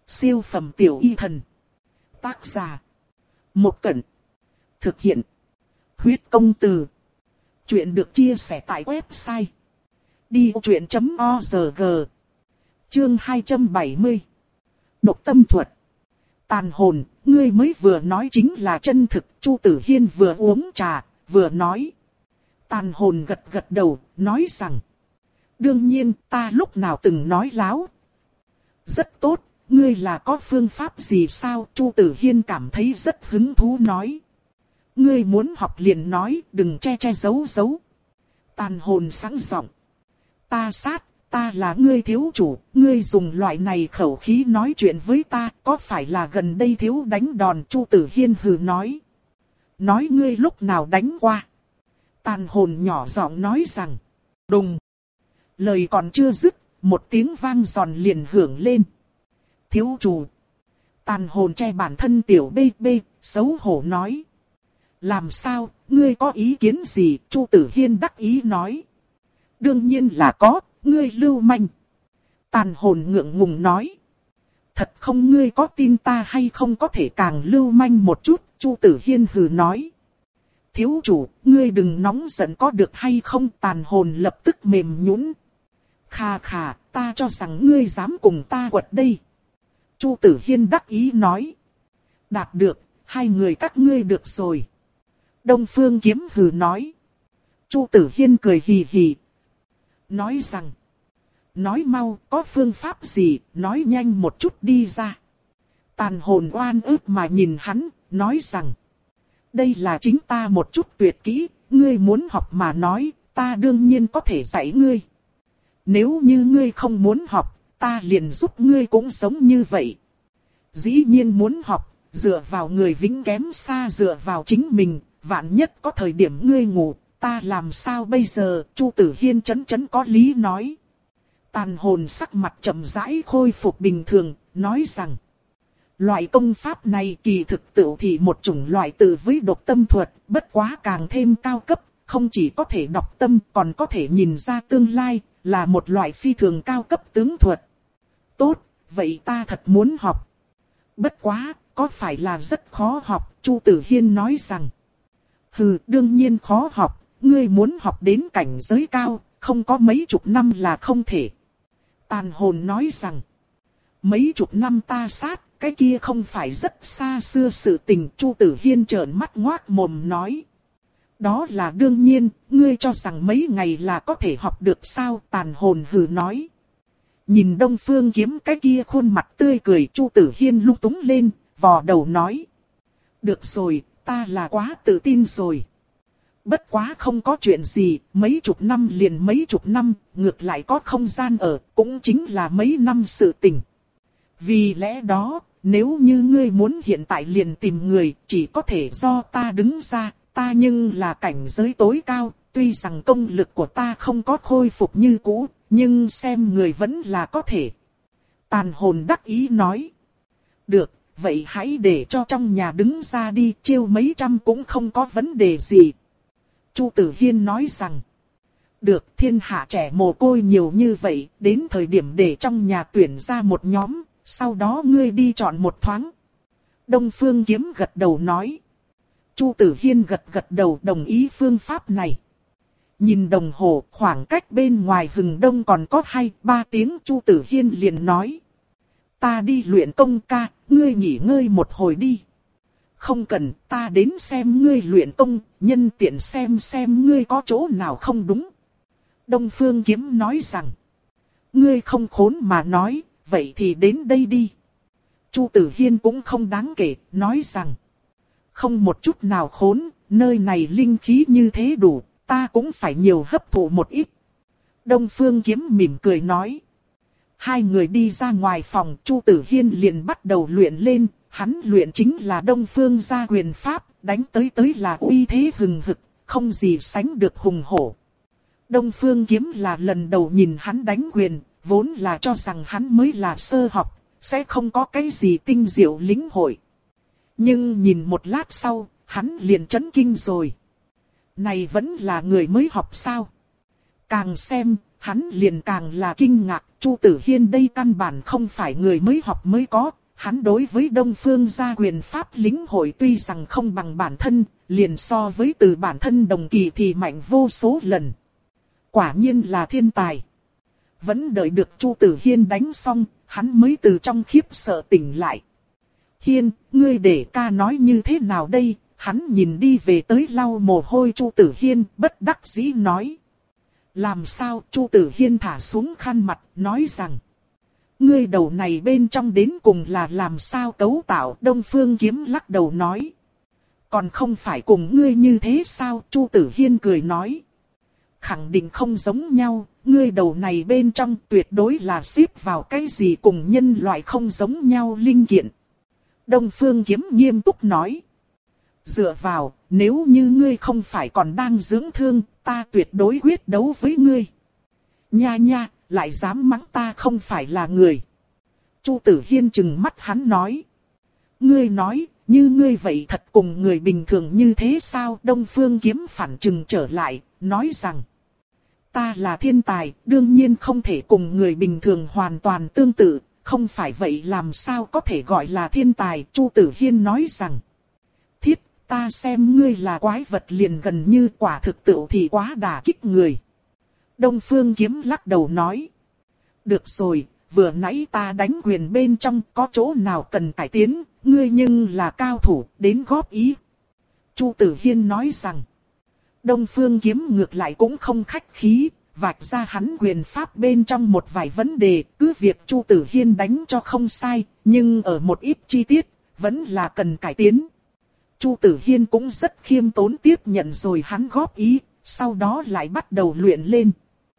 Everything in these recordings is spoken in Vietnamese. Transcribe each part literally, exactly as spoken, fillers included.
Siêu phẩm tiểu y thần. Tác giả. Một Cẩn. Thực hiện. Huyết công từ. Chuyện được chia sẻ tại website đi vô chuyện chấm org. Chương hai trăm bảy mươi. Độc tâm thuật. Tàn hồn, ngươi mới vừa nói chính là chân thực. Chu Tử Hiên vừa uống trà, vừa nói. Tàn hồn gật gật đầu, nói rằng. Đương nhiên, ta lúc nào từng nói láo. Rất tốt, ngươi là có phương pháp gì sao? Chu Tử Hiên cảm thấy rất hứng thú nói. Ngươi muốn học liền nói, đừng che che giấu giấu. Tàn hồn sáng giọng. Ta sát, ta là ngươi thiếu chủ, ngươi dùng loại này khẩu khí nói chuyện với ta, có phải là gần đây thiếu đánh đòn? Chu Tử Hiên hừ nói. Nói ngươi lúc nào đánh qua? Tàn hồn nhỏ giọng nói rằng. Đùng. Lời còn chưa dứt, một tiếng vang giòn liền hưởng lên. Thiếu chủ. Tàn hồn che bản thân tiểu bê bê, xấu hổ nói. Làm sao, ngươi có ý kiến gì? Chu Tử Hiên đắc ý nói. Đương nhiên là có, ngươi lưu manh. Tàn hồn ngượng ngùng nói. Thật không, ngươi có tin ta hay không có thể càng lưu manh một chút? Chu Tử Hiên hừ nói. Thiếu chủ, ngươi đừng nóng giận có được hay không? Tàn hồn lập tức mềm nhũn. Khà khà, ta cho rằng ngươi dám cùng ta quật đây. Chu Tử Hiên đắc ý nói. Đạt được, hai người các ngươi được rồi. Đông Phương Kiếm hừ nói. Chu Tử Hiên cười hì hì. Nói rằng. Nói mau, có phương pháp gì, nói nhanh một chút đi ra. Tàn hồn oan ức mà nhìn hắn, nói rằng. Đây là chính ta một chút tuyệt kỹ, ngươi muốn học mà nói, ta đương nhiên có thể dạy ngươi. Nếu như ngươi không muốn học, ta liền giúp ngươi cũng giống như vậy. Dĩ nhiên muốn học, dựa vào người vĩnh kém xa dựa vào chính mình, vạn nhất có thời điểm ngươi ngủ, ta làm sao bây giờ? Chu Tử Hiên chấn chấn có lý nói. Tàn hồn sắc mặt chậm rãi khôi phục bình thường, nói rằng. Loại công pháp này kỳ thực tựu thì một chủng loại tự với độc tâm thuật, bất quá càng thêm cao cấp, không chỉ có thể đọc tâm còn có thể nhìn ra tương lai, là một loại phi thường cao cấp tướng thuật. Tốt, vậy ta thật muốn học. Bất quá, có phải là rất khó học? Chu Tử Hiên nói rằng. Hừ, đương nhiên khó học, ngươi muốn học đến cảnh giới cao, không có mấy chục năm là không thể. Tàn hồn nói rằng. Mấy chục năm ta sát, cái kia không phải rất xa xưa sự tình. Chu Tử Hiên trợn mắt ngoác mồm nói. Đó là đương nhiên, ngươi cho rằng mấy ngày là có thể học được sao? Tàn hồn hừ nói. Nhìn Đông Phương Kiếm cái kia khuôn mặt tươi cười, Chu Tử Hiên lung túng lên, vò đầu nói. Được rồi, ta là quá tự tin rồi. Bất quá không có chuyện gì, mấy chục năm liền mấy chục năm, ngược lại có không gian ở, cũng chính là mấy năm sự tình. Vì lẽ đó, nếu như ngươi muốn hiện tại liền tìm người, chỉ có thể do ta đứng ra, ta nhưng là cảnh giới tối cao, tuy rằng công lực của ta không có khôi phục như cũ, nhưng xem người vẫn là có thể. Tàn hồn đắc ý nói. Được, vậy hãy để cho trong nhà đứng ra đi, chiêu mấy trăm cũng không có vấn đề gì. Chu Tử Hiên nói rằng. Được, thiên hạ trẻ mồ côi nhiều như vậy, đến thời điểm để trong nhà tuyển ra một nhóm, sau đó ngươi đi chọn một thoáng. Đông Phương Kiếm gật đầu nói. Chu Tử Hiên gật gật đầu đồng ý phương pháp này. Nhìn đồng hồ, khoảng cách bên ngoài Hừng Đông còn có hai ba tiếng. Chu Tử Hiên liền nói. Ta đi luyện công ca, ngươi nghỉ ngơi một hồi đi. Không cần, ta đến xem ngươi luyện công, nhân tiện xem xem ngươi có chỗ nào không đúng. Đông Phương Kiếm nói rằng. Ngươi không khốn mà nói, vậy thì đến đây đi. Chu Tử Hiên cũng không đáng kể, nói rằng. Không một chút nào khốn, nơi này linh khí như thế đủ, ta cũng phải nhiều hấp thụ một ít. Đông Phương Kiếm mỉm cười nói. Hai người đi ra ngoài phòng, Chu Tử Hiên liền bắt đầu luyện lên, hắn luyện chính là Đông Phương gia quyền pháp, đánh tới tới là uy thế hừng hực, không gì sánh được hùng hổ. Đông Phương Kiếm là lần đầu nhìn hắn đánh quyền, vốn là cho rằng hắn mới là sơ học, sẽ không có cái gì tinh diệu lĩnh hội. Nhưng nhìn một lát sau, hắn liền chấn kinh rồi. Này vẫn là người mới học sao? Càng xem, hắn liền càng là kinh ngạc, Chu Tử Hiên đây căn bản không phải người mới học mới có, hắn đối với Đông Phương gia quyền pháp lĩnh hội tuy rằng không bằng bản thân, liền so với từ bản thân đồng kỳ thì mạnh vô số lần. Quả nhiên là thiên tài. Vẫn đợi được Chu Tử Hiên đánh xong, hắn mới từ trong khiếp sợ tỉnh lại. Hiên, ngươi để ca nói như thế nào đây? Hắn nhìn đi về tới lau mồ hôi Chu Tử Hiên, bất đắc dĩ nói. Làm sao? Chu Tử Hiên thả xuống khăn mặt, nói rằng. Ngươi đầu này bên trong đến cùng là làm sao cấu tạo? Đông Phương Kiếm lắc đầu nói. Còn không phải cùng ngươi như thế sao? Chu Tử Hiên cười nói. Khẳng định không giống nhau, ngươi đầu này bên trong tuyệt đối là xếp vào cái gì cùng nhân loại không giống nhau linh kiện. Đông Phương Kiếm nghiêm túc nói. Dựa vào, nếu như ngươi không phải còn đang dưỡng thương, ta tuyệt đối quyết đấu với ngươi. Nha nha, lại dám mắng ta không phải là người. Chu Tử Hiên trừng mắt hắn nói. Ngươi nói, như ngươi vậy thật cùng người bình thường như thế sao? Đông Phương Kiếm phản trừng trở lại, nói rằng. Ta là thiên tài, đương nhiên không thể cùng người bình thường hoàn toàn tương tự, không phải vậy làm sao có thể gọi là thiên tài? Chu Tử Hiên nói rằng. Thiết, ta xem ngươi là quái vật liền gần như quả thực tựu thì quá đả kích người. Đông Phương Kiếm lắc đầu nói. Được rồi, vừa nãy ta đánh quyền bên trong có chỗ nào cần cải tiến, ngươi nhưng là cao thủ, đến góp ý. Chu Tử Hiên nói rằng. Đông Phương Kiếm ngược lại cũng không khách khí, vạch ra hắn quyền pháp bên trong một vài vấn đề, cứ việc Chu Tử Hiên đánh cho không sai, nhưng ở một ít chi tiết, vẫn là cần cải tiến. Chu Tử Hiên cũng rất khiêm tốn tiếp nhận rồi hắn góp ý, sau đó lại bắt đầu luyện lên.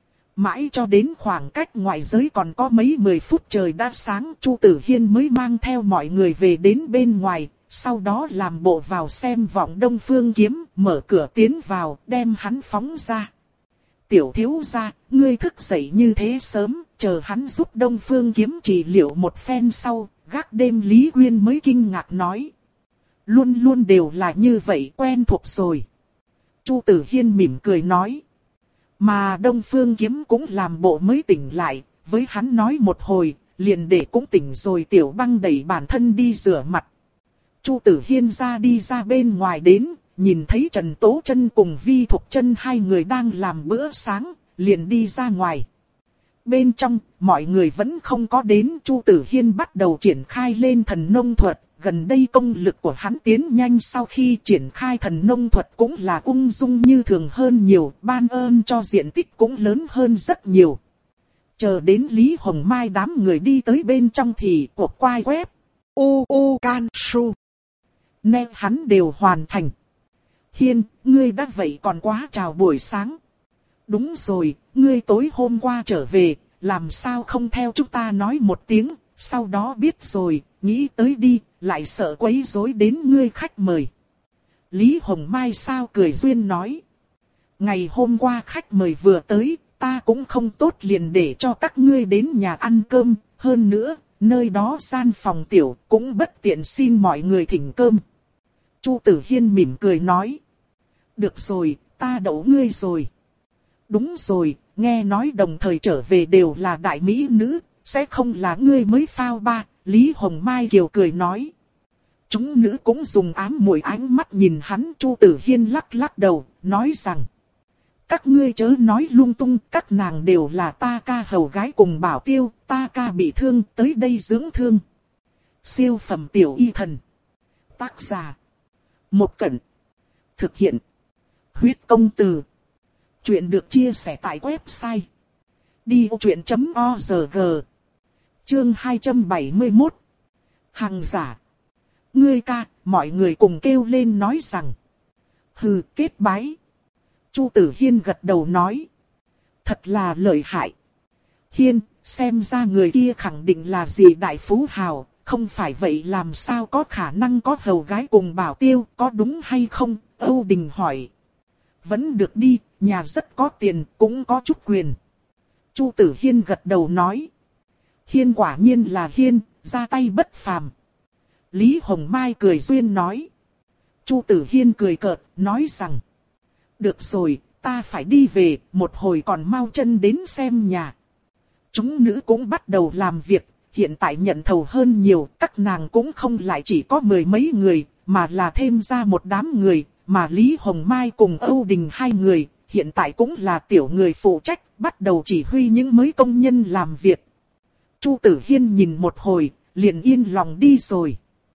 Mãi cho đến khoảng cách ngoại giới còn có mấy mười phút trời đã sáng, Chu Tử Hiên mới mang theo mọi người về đến bên ngoài, sau đó làm bộ vào xem vọng Đông Phương Kiếm, mở cửa tiến vào, đem hắn phóng ra. Tiểu thiếu gia, ngươi thức dậy như thế sớm, chờ hắn giúp Đông Phương Kiếm trị liệu một phen sau, gác đêm Lý Quyên mới kinh ngạc nói. Luôn luôn đều là như vậy, quen thuộc rồi. Chu Tử Hiên mỉm cười nói. Mà Đông Phương Kiếm cũng làm bộ mới tỉnh lại, với hắn nói một hồi, liền để cũng tỉnh rồi. Tiểu Băng đẩy bản thân đi rửa mặt. Chu Tử Hiên ra đi ra bên ngoài đến, nhìn thấy Trần Tố Chân cùng Vi Thục Chân hai người đang làm bữa sáng, liền đi ra ngoài. Bên trong, mọi người vẫn không có đến, Chu Tử Hiên bắt đầu triển khai lên thần nông thuật. Gần đây công lực của hắn tiến nhanh, sau khi triển khai thần nông thuật cũng là ung dung như thường hơn nhiều, ban ơn cho diện tích cũng lớn hơn rất nhiều. Chờ đến Lý Hồng Mai đám người đi tới bên trong thì cuộc quay web u u can su nè hắn đều hoàn thành. Hiên, ngươi đã vậy còn quá chào buổi sáng. Đúng rồi, ngươi tối hôm qua trở về, làm sao không theo chúng ta nói một tiếng, sau đó biết rồi, nghĩ tới đi, lại sợ quấy rối đến ngươi khách mời. Lý Hồng Mai sao cười duyên nói. Ngày hôm qua khách mời vừa tới, ta cũng không tốt liền để cho các ngươi đến nhà ăn cơm, hơn nữa, nơi đó gian phòng tiểu cũng bất tiện xin mọi người thỉnh cơm. Chu Tử Hiên mỉm cười nói. Được rồi, ta đậu ngươi rồi. Đúng rồi, nghe nói đồng thời trở về đều là đại mỹ nữ, sẽ không là ngươi mới phao ba. Lý Hồng Mai kiều cười nói. Chúng nữ cũng dùng ám muội ánh mắt nhìn hắn. Chu Tử Hiên lắc lắc đầu, nói rằng. Các ngươi chớ nói lung tung, các nàng đều là ta ca hầu gái cùng bảo tiêu, ta ca bị thương, tới đây dưỡng thương. Siêu phẩm tiểu y thần. Tác giả. Một Cẩn. Thực hiện. Huyết công từ. Chuyện được chia sẻ tại website. đi ô chuyện chấm org. Chương hai trăm bảy mươi mốt. Hàng giả. Ngươi ca, mọi người cùng kêu lên nói rằng. Hừ, kết bái. Chu Tử Hiên gật đầu nói. Thật là lợi hại. Hiên, xem ra người kia khẳng định là gì đại phú hào, không phải vậy làm sao có khả năng có hầu gái cùng bảo tiêu, có đúng hay không? Âu Đình hỏi. Vẫn được đi, nhà rất có tiền, cũng có chút quyền. Chu Tử Hiên gật đầu nói. Hiên quả nhiên là Hiên, ra tay bất phàm. Lý Hồng Mai cười duyên nói. Chu Tử Hiên cười cợt, nói rằng. Được rồi, ta phải đi về, một hồi còn mau chân đến xem nhà. Chúng nữ cũng bắt đầu làm việc, hiện tại nhận thầu hơn nhiều, các nàng cũng không lại chỉ có mười mấy người, mà là thêm ra một đám người, mà Lý Hồng Mai cùng Âu Đình hai người, hiện tại cũng là tiểu người phụ trách, bắt đầu chỉ huy những mới công nhân làm việc. Chu Tử Hiên nhìn một hồi, liền yên lòng đi rồi.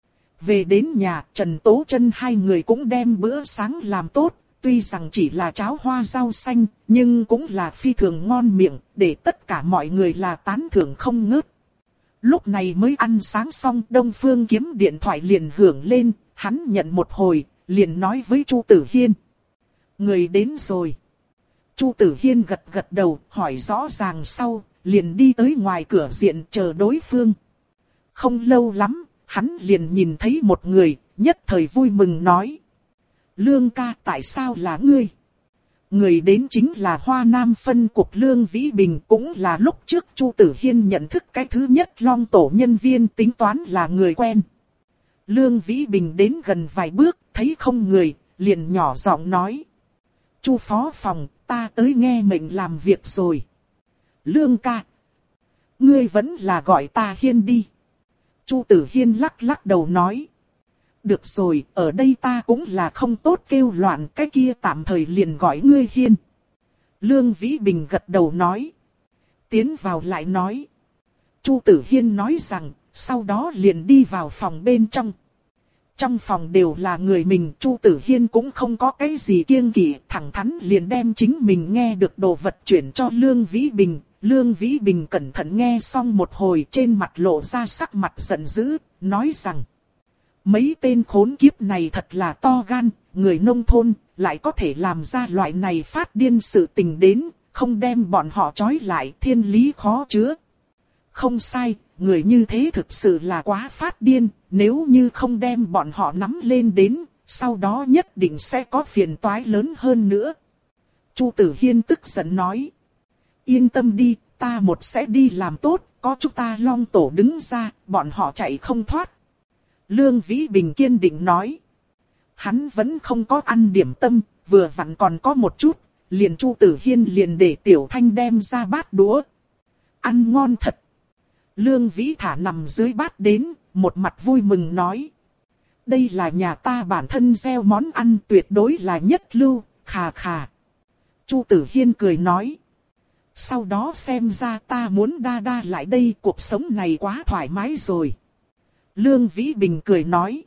Về đến nhà, Trần Tố Chân hai người cũng đem bữa sáng làm tốt, tuy rằng chỉ là cháo hoa rau xanh, nhưng cũng là phi thường ngon miệng, để tất cả mọi người là tán thưởng không ngớt. Lúc này mới ăn sáng xong, Đông Phương Kiếm điện thoại liền hưởng lên, hắn nhận một hồi, liền nói với Chu Tử Hiên. Người đến rồi. Chu Tử Hiên gật gật đầu, hỏi rõ ràng sau, liền đi tới ngoài cửa diện chờ đối phương. Không lâu lắm, hắn liền nhìn thấy một người, nhất thời vui mừng nói. Lương ca, tại sao là ngươi? Người đến chính là Hoa Nam phân cục Lương Vĩ Bình, cũng là lúc trước Chu Tử Hiên nhận thức cái thứ nhất Long Tổ nhân viên, tính toán là người quen. Lương Vĩ Bình đến gần vài bước, thấy không người, liền nhỏ giọng nói. Chu phó phòng, ta tới nghe mệnh làm việc rồi. Lương ca, ngươi vẫn là gọi ta Hiên đi. Chu Tử Hiên lắc lắc đầu nói. Được rồi, ở đây ta cũng là không tốt kêu loạn, cái kia tạm thời liền gọi ngươi Hiên. Lương Vĩ Bình gật đầu nói. Tiến vào lại nói. Chu Tử Hiên nói rằng, sau đó liền đi vào phòng bên trong. Trong phòng đều là người mình, Chu Tử Hiên cũng không có cái gì kiêng kỵ, thẳng thắn liền đem chính mình nghe được đồ vật chuyển cho Lương Vĩ Bình. Lương Vĩ Bình cẩn thận nghe xong một hồi, trên mặt lộ ra sắc mặt giận dữ, nói rằng. Mấy tên khốn kiếp này thật là to gan, người nông thôn, lại có thể làm ra loại này phát điên sự tình đến, không đem bọn họ trói lại, thiên lý khó chứa. Không sai, người như thế thực sự là quá phát điên, nếu như không đem bọn họ nắm lên đến, sau đó nhất định sẽ có phiền toái lớn hơn nữa. Chu Tử Hiên tức giận nói. Yên tâm đi, ta một sẽ đi làm tốt, có chúng ta Long Tổ đứng ra, bọn họ chạy không thoát. Lương Vĩ Bình kiên định nói. Hắn vẫn không có ăn điểm tâm, vừa vặn còn có một chút, liền Chu Tử Hiên liền để Tiểu Thanh đem ra bát đũa. Ăn ngon thật. Lương Vĩ thả nằm dưới bát đến, một mặt vui mừng nói. Đây là nhà ta bản thân gieo món ăn tuyệt đối là nhất lưu, khà khà. Chu Tử Hiên cười nói. Sau đó xem ra ta muốn đa đa lại đây, cuộc sống này quá thoải mái rồi. Lương Vĩ Bình cười nói.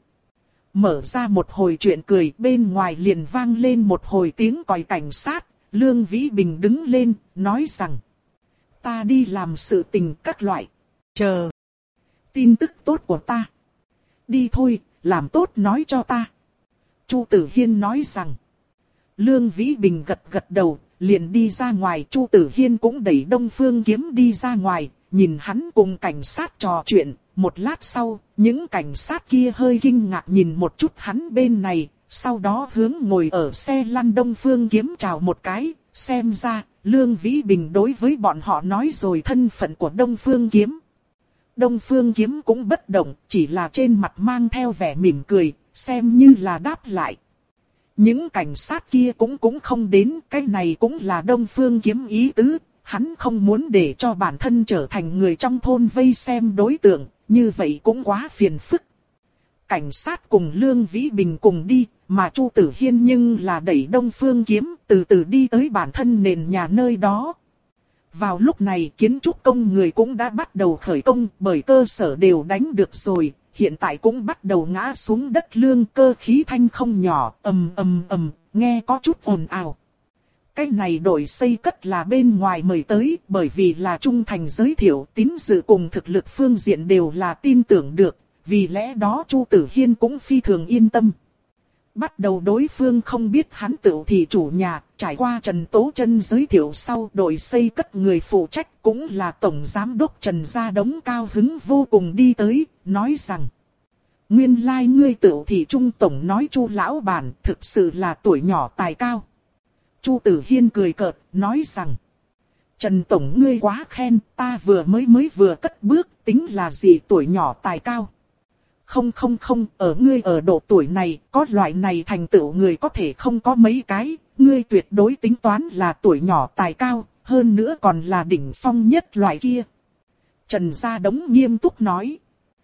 Mở ra một hồi chuyện cười, bên ngoài liền vang lên một hồi tiếng còi cảnh sát. Lương Vĩ Bình đứng lên, nói rằng. Ta đi làm sự tình các loại. Chờ. Tin tức tốt của ta. Đi thôi, làm tốt nói cho ta. Chu Tử Hiên nói rằng. Lương Vĩ Bình gật gật đầu, liền đi ra ngoài. Chu Tử Hiên cũng đẩy Đông Phương Kiếm đi ra ngoài, nhìn hắn cùng cảnh sát trò chuyện. Một lát sau, những cảnh sát kia hơi kinh ngạc nhìn một chút hắn bên này, sau đó hướng ngồi ở xe lăn Đông Phương Kiếm chào một cái, xem ra, Lương Vĩ Bình đối với bọn họ nói rồi thân phận của Đông Phương Kiếm. Đông Phương Kiếm cũng bất động, chỉ là trên mặt mang theo vẻ mỉm cười, xem như là đáp lại. Những cảnh sát kia cũng cũng không đến, cái này cũng là Đông Phương Kiếm ý tứ, hắn không muốn để cho bản thân trở thành người trong thôn vây xem đối tượng, như vậy cũng quá phiền phức. Cảnh sát cùng Lương Vĩ Bình cùng đi, mà Chu Tử Hiên nhưng là đẩy Đông Phương Kiếm từ từ đi tới bản thân nền nhà nơi đó. Vào lúc này kiến trúc công người cũng đã bắt đầu khởi công, bởi cơ sở đều đánh được rồi, hiện tại cũng bắt đầu ngã xuống đất, lương cơ khí thanh không nhỏ, ầm ầm ầm, nghe có chút ồn ào. Cái này đội xây cất là bên ngoài mời tới, bởi vì là trung thành giới thiệu, tín dự cùng thực lực phương diện đều là tin tưởng được, vì lẽ đó Chu Tử Hiên cũng phi thường yên tâm. Bắt đầu đối phương không biết hắn tự thì chủ nhà, trải qua Trần Tố Chân giới thiệu sau, đội xây cất người phụ trách cũng là Tổng Giám đốc Trần Gia Đống cao hứng vô cùng đi tới, nói rằng. Nguyên lai like ngươi tự thì Trung Tổng nói Chu lão bản thực sự là tuổi nhỏ tài cao. Chu Tử Hiên cười cợt, nói rằng. Trần Tổng ngươi quá khen, ta vừa mới mới vừa cất bước, tính là gì tuổi nhỏ tài cao. Không không không, ở ngươi ở độ tuổi này, có loại này thành tựu người có thể không có mấy cái, ngươi tuyệt đối tính toán là tuổi nhỏ tài cao, hơn nữa còn là đỉnh phong nhất loại kia. Trần Gia Đống nghiêm túc nói.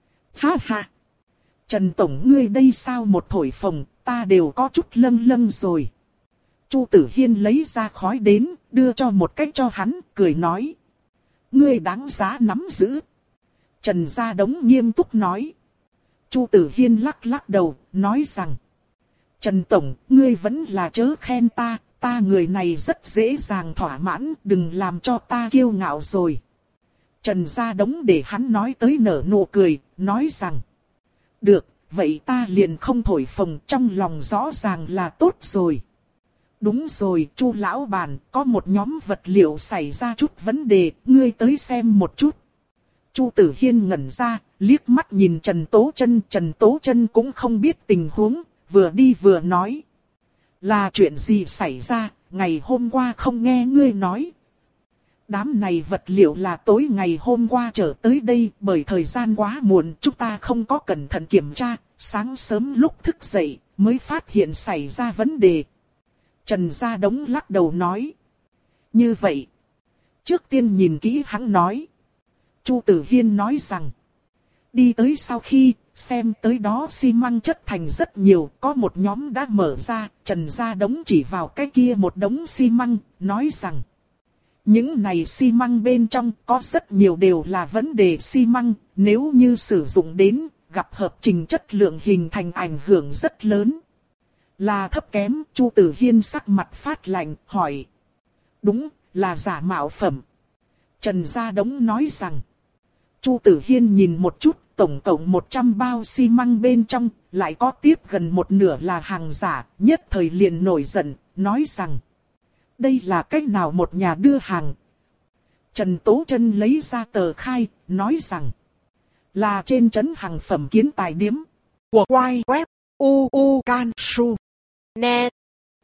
Ha ha! Trần Tổng ngươi đây sao một thổi phồng, ta đều có chút lâng lâng rồi. Chu Tử Hiên lấy ra khói đến, đưa cho một cách cho hắn, cười nói. Ngươi đáng giá nắm giữ. Trần Gia Đống nghiêm túc nói. Chu Tử Hiên lắc lắc đầu, nói rằng. Trần Tổng, ngươi vẫn là chớ khen ta, ta người này rất dễ dàng thỏa mãn, đừng làm cho ta kiêu ngạo rồi. Trần Gia Đống để hắn nói tới nở nụ cười, nói rằng. Được, vậy ta liền không thổi phồng, trong lòng rõ ràng là tốt rồi. Đúng rồi, Chu lão bản, có một nhóm vật liệu xảy ra chút vấn đề, ngươi tới xem một chút. Chu Tử Hiên ngẩn ra, liếc mắt nhìn Trần Tố Chân, Trần Tố Chân cũng không biết tình huống, vừa đi vừa nói. Là chuyện gì xảy ra, ngày hôm qua không nghe ngươi nói. Đám này vật liệu là tối ngày hôm qua trở tới đây, bởi thời gian quá muộn, chúng ta không có cẩn thận kiểm tra, sáng sớm lúc thức dậy, mới phát hiện xảy ra vấn đề. Trần Gia Đống lắc đầu nói. Như vậy. Trước tiên nhìn kỹ hắn nói. Chu Tử Hiên nói rằng. Đi tới sau khi, xem tới đó xi măng chất thành rất nhiều, có một nhóm đã mở ra, Trần Gia Đống chỉ vào cái kia một đống xi măng, nói rằng. Những này xi măng bên trong có rất nhiều đều là vấn đề xi măng, nếu như sử dụng đến, gặp hợp trình chất lượng hình thành ảnh hưởng rất lớn. Là thấp kém, Chu Tử Hiên sắc mặt phát lạnh, hỏi. Đúng, là giả mạo phẩm. Trần Gia Đống nói rằng. Chu Tử Hiên nhìn một chút, tổng cộng một trăm bao xi măng bên trong, lại có tiếp gần một nửa là hàng giả, nhất thời liền nổi giận, nói rằng. Đây là cách nào một nhà đưa hàng? Trần Tố Chân lấy ra tờ khai, nói rằng. Là trên trấn hàng phẩm Kiến Tài Điếm. Của Quai Web, U U Can Su. Net.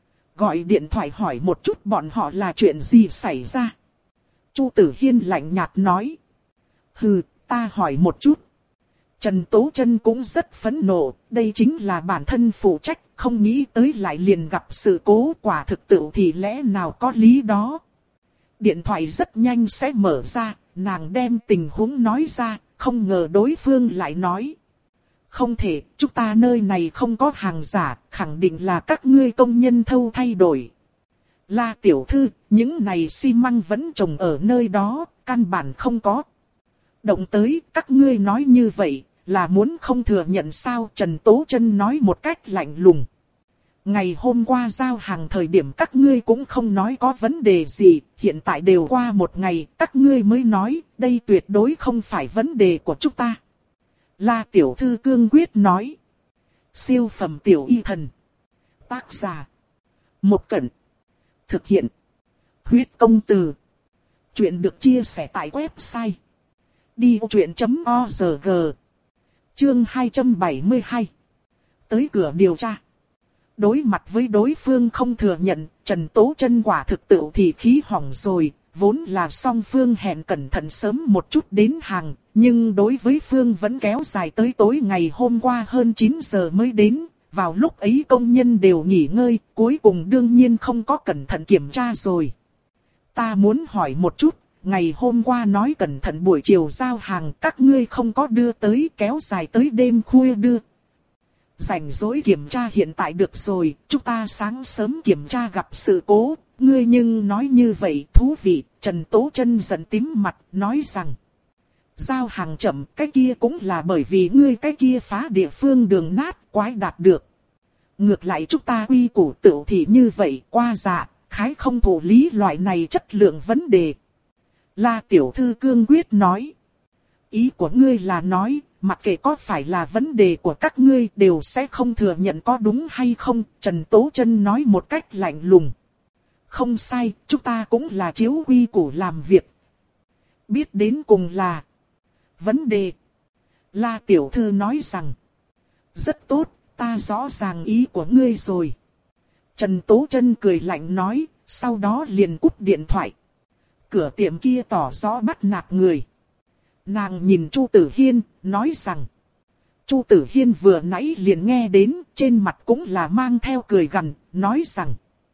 Gọi điện thoại hỏi một chút bọn họ là chuyện gì xảy ra. Chu Tử Hiên lạnh nhạt nói. Hừ, ta hỏi một chút. Trần Tố Chân cũng rất phẫn nộ, đây chính là bản thân phụ trách, không nghĩ tới lại liền gặp sự cố, quả thực tự thì lẽ nào có lý đó. Điện thoại rất nhanh sẽ mở ra, nàng đem tình huống nói ra, không ngờ đối phương lại nói. Không thể, chúng ta nơi này không có hàng giả, khẳng định là các ngươi công nhân thâu thay đổi. La tiểu thư, những này xi măng vẫn trồng ở nơi đó, căn bản không có. Động tới, các ngươi nói như vậy, là muốn không thừa nhận sao? Trần Tố Chân nói một cách lạnh lùng. Ngày hôm qua giao hàng thời điểm các ngươi cũng không nói có vấn đề gì, hiện tại đều qua một ngày, các ngươi mới nói, đây tuyệt đối không phải vấn đề của chúng ta. La tiểu thư cương quyết nói. Siêu phẩm tiểu y thần. Tác giả. Một Cẩn. Thực hiện. Huyết công từ. Chuyện được chia sẻ tại website. đi ô chuyện chấm org. Chương hai trăm bảy mươi hai. Tới cửa điều tra. Đối mặt với đối phương không thừa nhận, Trần Tố Chân quả thực tự thì khí hỏng rồi, vốn là song phương hẹn cẩn thận sớm một chút đến hàng, nhưng đối với phương vẫn kéo dài tới tối ngày hôm qua hơn chín giờ mới đến, vào lúc ấy công nhân đều nghỉ ngơi, cuối cùng đương nhiên không có cẩn thận kiểm tra rồi. Ta muốn hỏi một chút, ngày hôm qua nói cẩn thận buổi chiều giao hàng các ngươi không có đưa tới, kéo dài tới đêm khuya đưa. Rảnh rỗi kiểm tra hiện tại được rồi, chúng ta sáng sớm kiểm tra gặp sự cố, ngươi nhưng nói như vậy thú vị. Trần Tố Chân giận tím mặt, nói rằng. Giao hàng chậm, cái kia cũng là bởi vì ngươi cái kia phá địa phương đường nát, quái đạt được. Ngược lại chúng ta quy củ tự thì như vậy, qua dạ, khái không thủ lý loại này chất lượng vấn đề. La tiểu thư cương quyết nói. Ý của ngươi là nói, mặc kệ có phải là vấn đề của các ngươi đều sẽ không thừa nhận có đúng hay không, Trần Tố Chân nói một cách lạnh lùng. Không sai, chúng ta cũng là chiếu quy củ làm việc. Biết đến cùng là vấn đề. La tiểu thư nói rằng. Rất tốt, ta rõ ràng ý của ngươi rồi. Trần Tố Chân cười lạnh nói, sau đó liền cúp điện thoại. Cửa tiệm kia tỏ rõ bắt nạt người. Nàng nhìn Chu Tử Hiên, nói rằng. Chu Tử Hiên vừa nãy liền nghe đến, trên mặt cũng là mang theo cười gằn, nói rằng.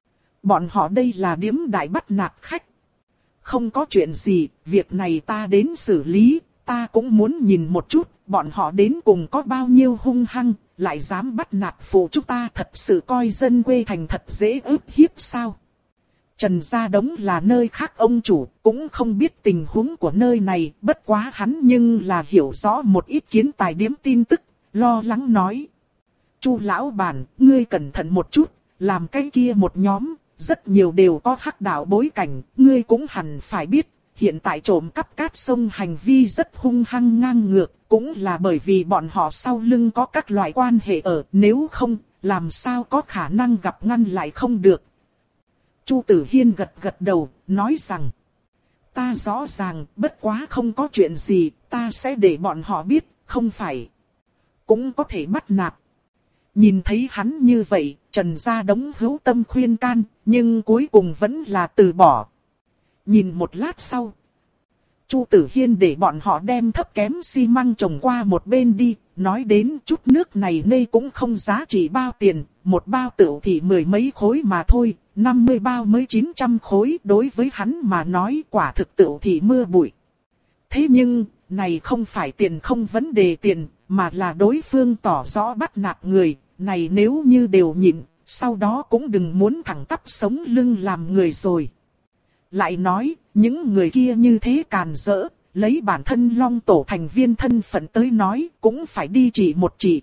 Bọn họ đây là điếm đại bắt nạt khách. Không có chuyện gì, việc này ta đến xử lý, ta cũng muốn nhìn một chút, bọn họ đến cùng có bao nhiêu hung hăng, lại dám bắt nạt phụ chúng ta, thật sự coi dân quê thành thật dễ ức hiếp sao. Trần Gia Đống là nơi khác ông chủ, cũng không biết tình huống của nơi này, bất quá hắn nhưng là hiểu rõ một ít kiến tài điếm tin tức, lo lắng nói. Chu lão bản, ngươi cẩn thận một chút, làm cái kia một nhóm, rất nhiều đều có hắc đạo bối cảnh, ngươi cũng hẳn phải biết, hiện tại trộm cắp cát sông hành vi rất hung hăng ngang ngược, cũng là bởi vì bọn họ sau lưng có các loại quan hệ ở, nếu không, làm sao có khả năng gặp ngăn lại không được. Chu Tử Hiên gật gật đầu, nói rằng, ta rõ ràng, bất quá không có chuyện gì, ta sẽ để bọn họ biết, không phải, cũng có thể bắt nạt. Nhìn thấy hắn như vậy, Trần Gia Đống hữu tâm khuyên can, nhưng cuối cùng vẫn là từ bỏ. Nhìn một lát sau, Chu Tử Hiên để bọn họ đem thấp kém xi măng trồng qua một bên đi, nói đến chút nước này nê cũng không giá trị bao tiền, một bao tửu thì mười mấy khối mà thôi, năm mươi bao mới chín trăm khối, đối với hắn mà nói quả thực tửu thì mưa bụi. Thế nhưng, này không phải tiền không vấn đề tiền, mà là đối phương tỏ rõ bắt nạt người, này nếu như đều nhịn, sau đó cũng đừng muốn thẳng tắp sống lưng làm người rồi. Lại nói, những người kia như thế càn rỡ, lấy bản thân Long Tổ thành viên thân phận tới nói, cũng phải đi chỉ một chỉ.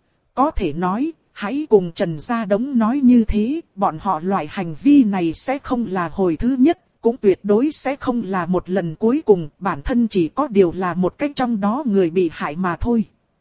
Có thể nói, hãy cùng Trần Gia Đống nói như thế, bọn họ loại hành vi này sẽ không là hồi thứ nhất, cũng tuyệt đối sẽ không là một lần cuối cùng, bản thân chỉ có điều là một cách trong đó người bị hại mà thôi.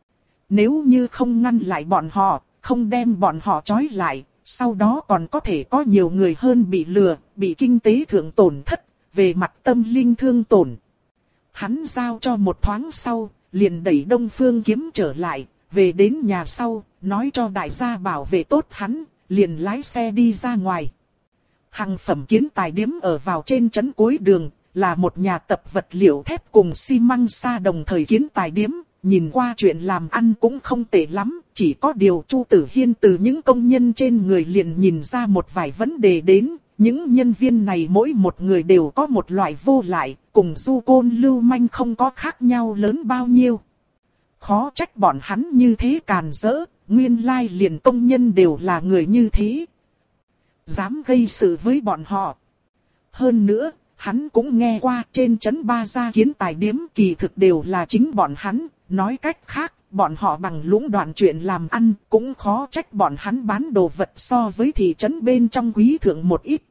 Nếu như không ngăn lại bọn họ, không đem bọn họ trói lại, sau đó còn có thể có nhiều người hơn bị lừa, bị kinh tế thượng tổn thất, về mặt tâm linh thương tổn. Hắn giao cho một thoáng sau, liền đẩy Đông Phương Kiếm trở lại, về đến nhà sau, nói cho đại gia bảo vệ tốt hắn, liền lái xe đi ra ngoài. Hàng phẩm kiến tài điếm ở vào trên trấn cuối đường, là một nhà tập vật liệu thép cùng xi măng sa đồng thời kiến tài điếm. Nhìn qua chuyện làm ăn cũng không tệ lắm, chỉ có điều Chu Tử Hiên từ những công nhân trên người liền nhìn ra một vài vấn đề đến. Những nhân viên này mỗi một người đều có một loại vô lại, cùng du côn lưu manh không có khác nhau lớn bao nhiêu. Khó trách bọn hắn như thế càn rỡ, nguyên lai liền công nhân đều là người như thế. Dám gây sự với bọn họ. Hơn nữa, hắn cũng nghe qua trên trấn Ba Gia kiến tài điếm kỳ thực đều là chính bọn hắn. Nói cách khác, bọn họ bằng lũng đoạn chuyện làm ăn, cũng khó trách bọn hắn bán đồ vật so với thị trấn bên trong quý thượng một ít.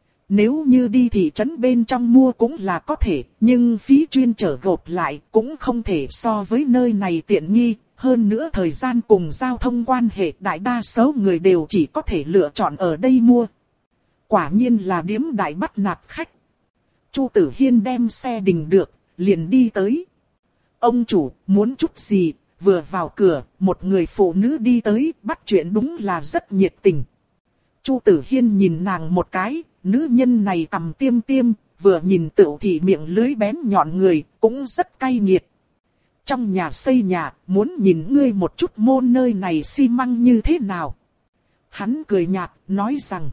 Nếu như đi thị trấn bên trong mua cũng là có thể, nhưng phí chuyên chở gộp lại cũng không thể so với nơi này tiện nghi. Hơn nữa thời gian cùng giao thông quan hệ đại đa số người đều chỉ có thể lựa chọn ở đây mua. Quả nhiên là điếm đại bắt nạt khách. Chu Tử Hiên đem xe đình được, liền đi tới. Ông chủ, muốn chút gì, vừa vào cửa, một người phụ nữ đi tới, bắt chuyện đúng là rất nhiệt tình. Chu Tử Hiên nhìn nàng một cái, nữ nhân này cằm tiêm tiêm, vừa nhìn tựu thì miệng lưới bén nhọn người, cũng rất cay nghiệt. Trong nhà xây nhà, muốn nhìn ngươi một chút môn nơi này xi măng như thế nào. Hắn cười nhạt, nói rằng.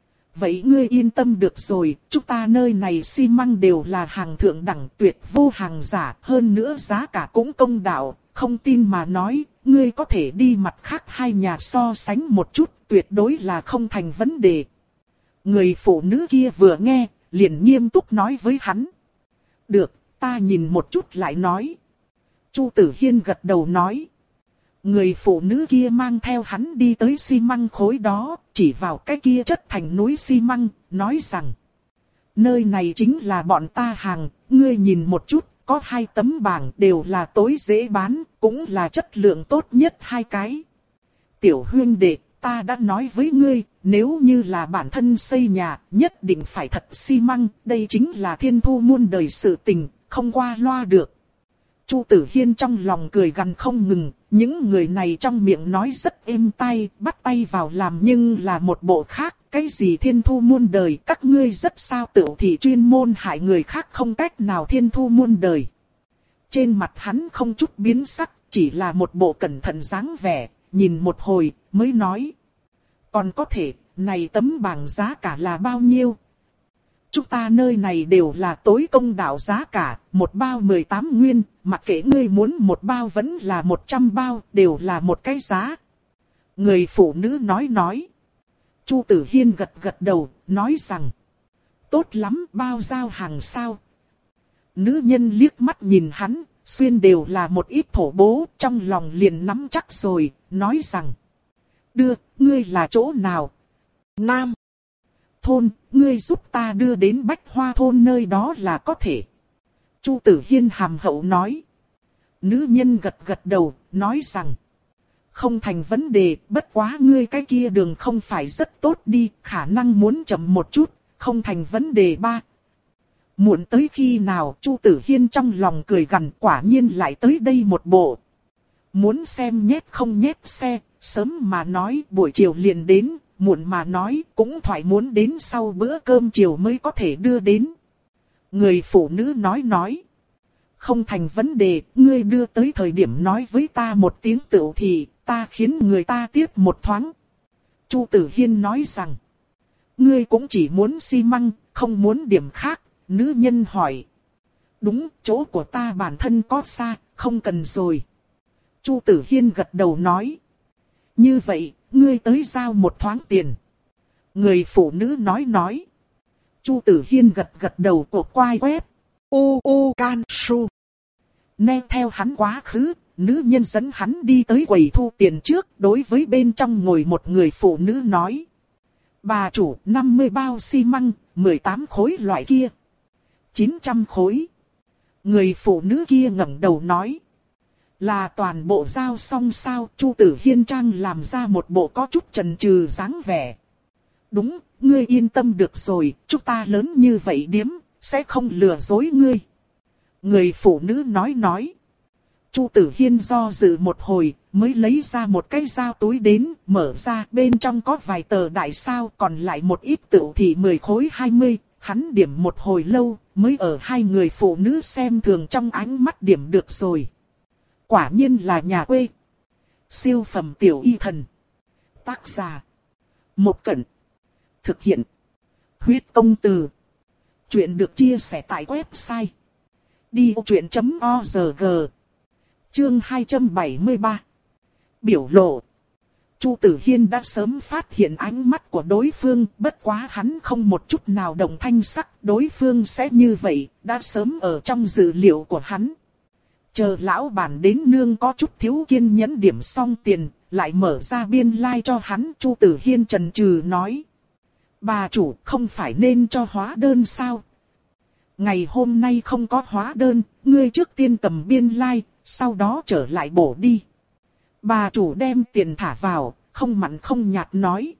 Vậy ngươi yên tâm được rồi, chúng ta nơi này xi măng đều là hàng thượng đẳng tuyệt vô hàng giả, hơn nữa giá cả cũng công đạo, không tin mà nói, ngươi có thể đi mặt khác hai nhà so sánh một chút, tuyệt đối là không thành vấn đề. Người phụ nữ kia vừa nghe, liền nghiêm túc nói với hắn. Được, ta nhìn một chút lại nói. Chu Tử Hiên gật đầu nói. Người phụ nữ kia mang theo hắn đi tới xi măng khối đó, chỉ vào cái kia chất thành núi xi măng, nói rằng. Nơi này chính là bọn ta hàng, ngươi nhìn một chút, có hai tấm bảng đều là tối dễ bán, cũng là chất lượng tốt nhất hai cái. Tiểu huynh đệ, ta đã nói với ngươi, nếu như là bản thân xây nhà, nhất định phải thật xi măng, đây chính là thiên thu muôn đời sự tình, không qua loa được. Chu Tử Hiên trong lòng cười gằn không ngừng, những người này trong miệng nói rất êm tai, bắt tay vào làm nhưng là một bộ khác, cái gì thiên thu muôn đời, các ngươi rất sao tựu thì chuyên môn hại người khác không cách nào thiên thu muôn đời. Trên mặt hắn không chút biến sắc, chỉ là một bộ cẩn thận dáng vẻ, nhìn một hồi mới nói. Còn có thể, này tấm bảng giá cả là bao nhiêu? Chúng ta nơi này đều là tối công đạo giá cả, một bao mười tám nguyên, mặc kệ ngươi muốn một bao vẫn là một trăm bao, đều là một cái giá. Người phụ nữ nói nói. Chu Tử Hiên gật gật đầu, nói rằng. Tốt lắm, bao giao hàng sao? Nữ nhân liếc mắt nhìn hắn, xuyên đều là một ít thổ bố, trong lòng liền nắm chắc rồi, nói rằng. Đưa, ngươi là chỗ nào? Nam. Thôn, ngươi giúp ta đưa đến Bách Hoa thôn nơi đó là có thể. Chu Tử Hiên hàm hậu nói. Nữ nhân gật gật đầu, nói rằng. Không thành vấn đề, bất quá ngươi cái kia đường không phải rất tốt đi, khả năng muốn chậm một chút, không thành vấn đề ba. Muộn tới khi nào, Chu Tử Hiên trong lòng cười gằn, quả nhiên lại tới đây một bộ. Muốn xem nhét không nhét xe, sớm mà nói buổi chiều liền đến, muộn mà nói cũng thoải muốn đến sau bữa cơm chiều mới có thể đưa đến. Người phụ nữ nói nói. Không thành vấn đề, ngươi đưa tới thời điểm nói với ta một tiếng tựu thì, ta khiến người ta tiếp một thoáng. Chu Tử Hiên nói rằng. Ngươi cũng chỉ muốn xi măng, không muốn điểm khác, nữ nhân hỏi. Đúng, chỗ của ta bản thân có xa, không cần rồi. Chu Tử Hiên gật đầu nói. Như vậy, ngươi tới giao một thoáng tiền. Người phụ nữ nói nói. Chu Tử Hiên gật gật đầu của quai quét. U U Can Su. Nghe theo hắn quá khứ, nữ nhân dẫn hắn đi tới quầy thu tiền trước, đối với bên trong ngồi một người phụ nữ nói. Bà chủ, năm mươi bao xi măng, mười tám khối loại kia. chín trăm khối. Người phụ nữ kia ngẩng đầu nói. Là toàn bộ giao xong sao? Chu Tử Hiên trang làm ra một bộ có chút chần chừ dáng vẻ. Đúng, ngươi yên tâm được rồi, chúng ta lớn như vậy điếm, sẽ không lừa dối ngươi. Người phụ nữ nói nói. Chu Tử Hiên do dự một hồi, mới lấy ra một cái dao túi đến, mở ra, bên trong có vài tờ đại sao, còn lại một ít tựu thì mười khối hai mươi, hắn điểm một hồi lâu, mới ở hai người phụ nữ xem thường trong ánh mắt điểm được rồi. Quả nhiên là nhà quê. Siêu phẩm tiểu y thần. Tác giả. Một Cẩn. Thực hiện. Huyết công từ. Chuyện được chia sẻ tại website. đi ô chuyện chấm o rờ giê. Chương hai trăm bảy mươi ba. Biểu lộ. Chu Tử Hiên đã sớm phát hiện ánh mắt của đối phương, bất quá hắn không một chút nào đồng thanh sắc, đối phương sẽ như vậy, đã sớm ở trong dự liệu của hắn. Chờ lão bản đến nương có chút thiếu kiên nhẫn điểm xong tiền, lại mở ra biên lai like cho hắn. Chu Tử Hiên chần chừ nói. Bà chủ, không phải nên cho hóa đơn sao? Ngày hôm nay không có hóa đơn, ngươi trước tiên cầm biên lai, like, sau đó trở lại bổ đi. Bà chủ đem tiền thả vào, không mặn không nhạt nói.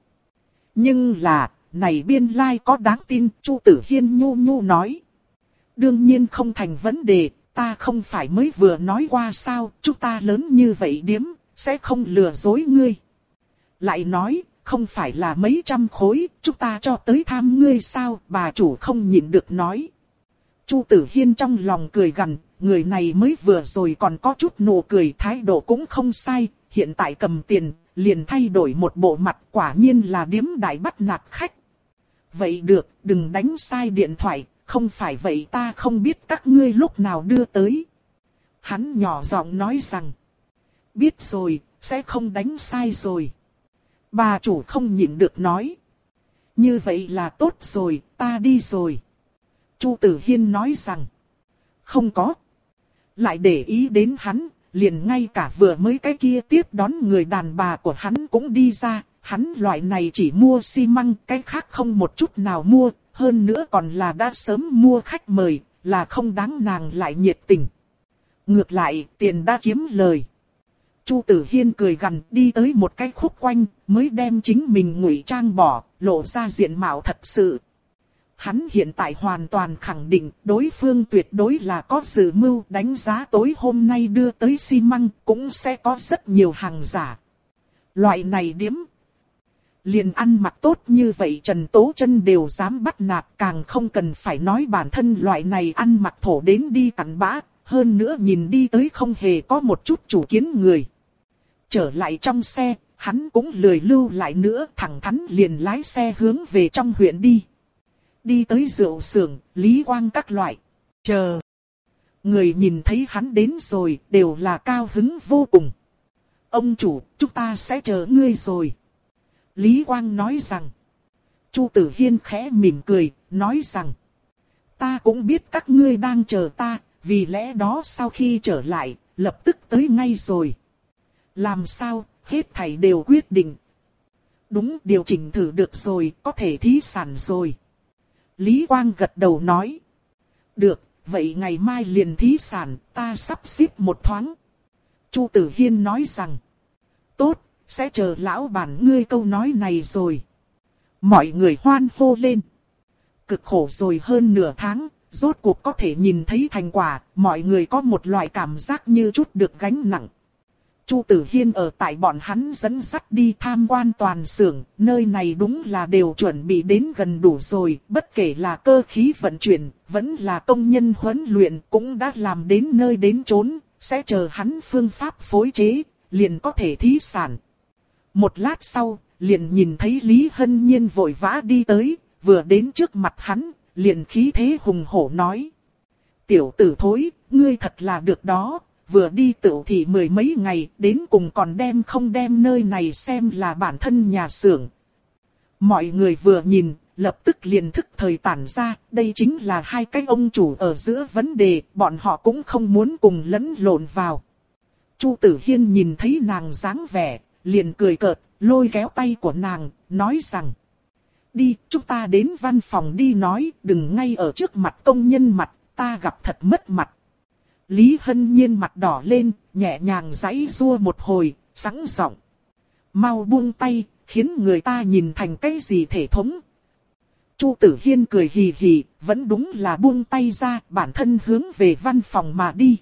Nhưng là, này biên lai like có đáng tin, Chu Tử Hiên nhu nhu nói. Đương nhiên không thành vấn đề. Ta không phải mới vừa nói qua sao, chúng ta lớn như vậy điếm, sẽ không lừa dối ngươi. Lại nói, không phải là mấy trăm khối, chúng ta cho tới tham ngươi sao, bà chủ không nhịn được nói. Chu Tử Hiên trong lòng cười gằn, người này mới vừa rồi còn có chút nụ cười, thái độ cũng không sai, hiện tại cầm tiền, liền thay đổi một bộ mặt, quả nhiên là điếm đại bắt nạt khách. Vậy được, đừng đánh sai điện thoại. Không phải vậy ta không biết các ngươi lúc nào đưa tới. Hắn nhỏ giọng nói rằng. Biết rồi, sẽ không đánh sai rồi. Bà chủ không nhịn được nói. Như vậy là tốt rồi, ta đi rồi. Chu Tử Hiên nói rằng. Không có. Lại để ý đến hắn, liền ngay cả vừa mới cái kia tiếp đón người đàn bà của hắn cũng đi ra. Hắn loại này chỉ mua xi măng, cái khác không một chút nào mua. Hơn nữa còn là đã sớm mua khách mời, là không đáng nàng lại nhiệt tình. Ngược lại, tiền đã kiếm lời. Chu Tử Hiên cười gằn đi tới một cái khúc quanh, mới đem chính mình ngụy trang bỏ, lộ ra diện mạo thật sự. Hắn hiện tại hoàn toàn khẳng định đối phương tuyệt đối là có dự mưu, đánh giá tối hôm nay đưa tới xi măng cũng sẽ có rất nhiều hàng giả. Loại này điếm. Liền ăn mặc tốt như vậy Trần Tố Chân đều dám bắt nạt, càng không cần phải nói bản thân loại này ăn mặc thổ đến đi cặn bã, hơn nữa nhìn đi tới không hề có một chút chủ kiến người. Trở lại trong xe, hắn cũng lười lưu lại nữa, thẳng thắn liền lái xe hướng về trong huyện đi. Đi tới rượu xưởng, Lý Quang các loại. Chờ. Người nhìn thấy hắn đến rồi, đều là cao hứng vô cùng. Ông chủ, chúng ta sẽ chờ ngươi rồi. Lý Quang nói rằng. Chu Tử Hiên khẽ mỉm cười, nói rằng. Ta cũng biết các ngươi đang chờ ta, vì lẽ đó sau khi trở lại, lập tức tới ngay rồi. Làm sao, hết thảy đều quyết định. Đúng, điều chỉnh thử được rồi, có thể thí sản rồi. Lý Quang gật đầu nói. Được, vậy ngày mai liền thí sản, ta sắp xếp một thoáng. Chu Tử Hiên nói rằng. Tốt, sẽ chờ lão bản ngươi câu nói này rồi. Mọi người hoan hô lên. Cực khổ rồi hơn nửa tháng, rốt cuộc có thể nhìn thấy thành quả, mọi người có một loại cảm giác như chút được gánh nặng. Chu Tử Hiên ở tại bọn hắn dẫn dắt đi tham quan toàn xưởng, nơi này đúng là đều chuẩn bị đến gần đủ rồi, bất kể là cơ khí vận chuyển, vẫn là công nhân huấn luyện cũng đã làm đến nơi đến chốn, sẽ chờ hắn phương pháp phối chế, liền có thể thí sản. Một lát sau, liền nhìn thấy Lý Hân Nhiên vội vã đi tới, vừa đến trước mặt hắn, liền khí thế hùng hổ nói. Tiểu tử thối, ngươi thật là được đó. Vừa đi tựu thị mười mấy ngày, đến cùng còn đem không đem nơi này xem là bản thân nhà xưởng. Mọi người vừa nhìn, lập tức liền thức thời tản ra, đây chính là hai cái ông chủ ở giữa vấn đề, bọn họ cũng không muốn cùng lẫn lộn vào. Chu Tử Hiên nhìn thấy nàng dáng vẻ, liền cười cợt, lôi kéo tay của nàng, nói rằng. Đi, chúng ta đến văn phòng đi nói, đừng ngay ở trước mặt công nhân mặt, ta gặp thật mất mặt. Lý Hân Nhiên mặt đỏ lên, nhẹ nhàng giãy giụa một hồi, sẵn giọng. Mau buông tay, khiến người ta nhìn thành cái gì thể thống. Chu Tử Hiên cười hì hì, vẫn đúng là buông tay ra, bản thân hướng về văn phòng mà đi.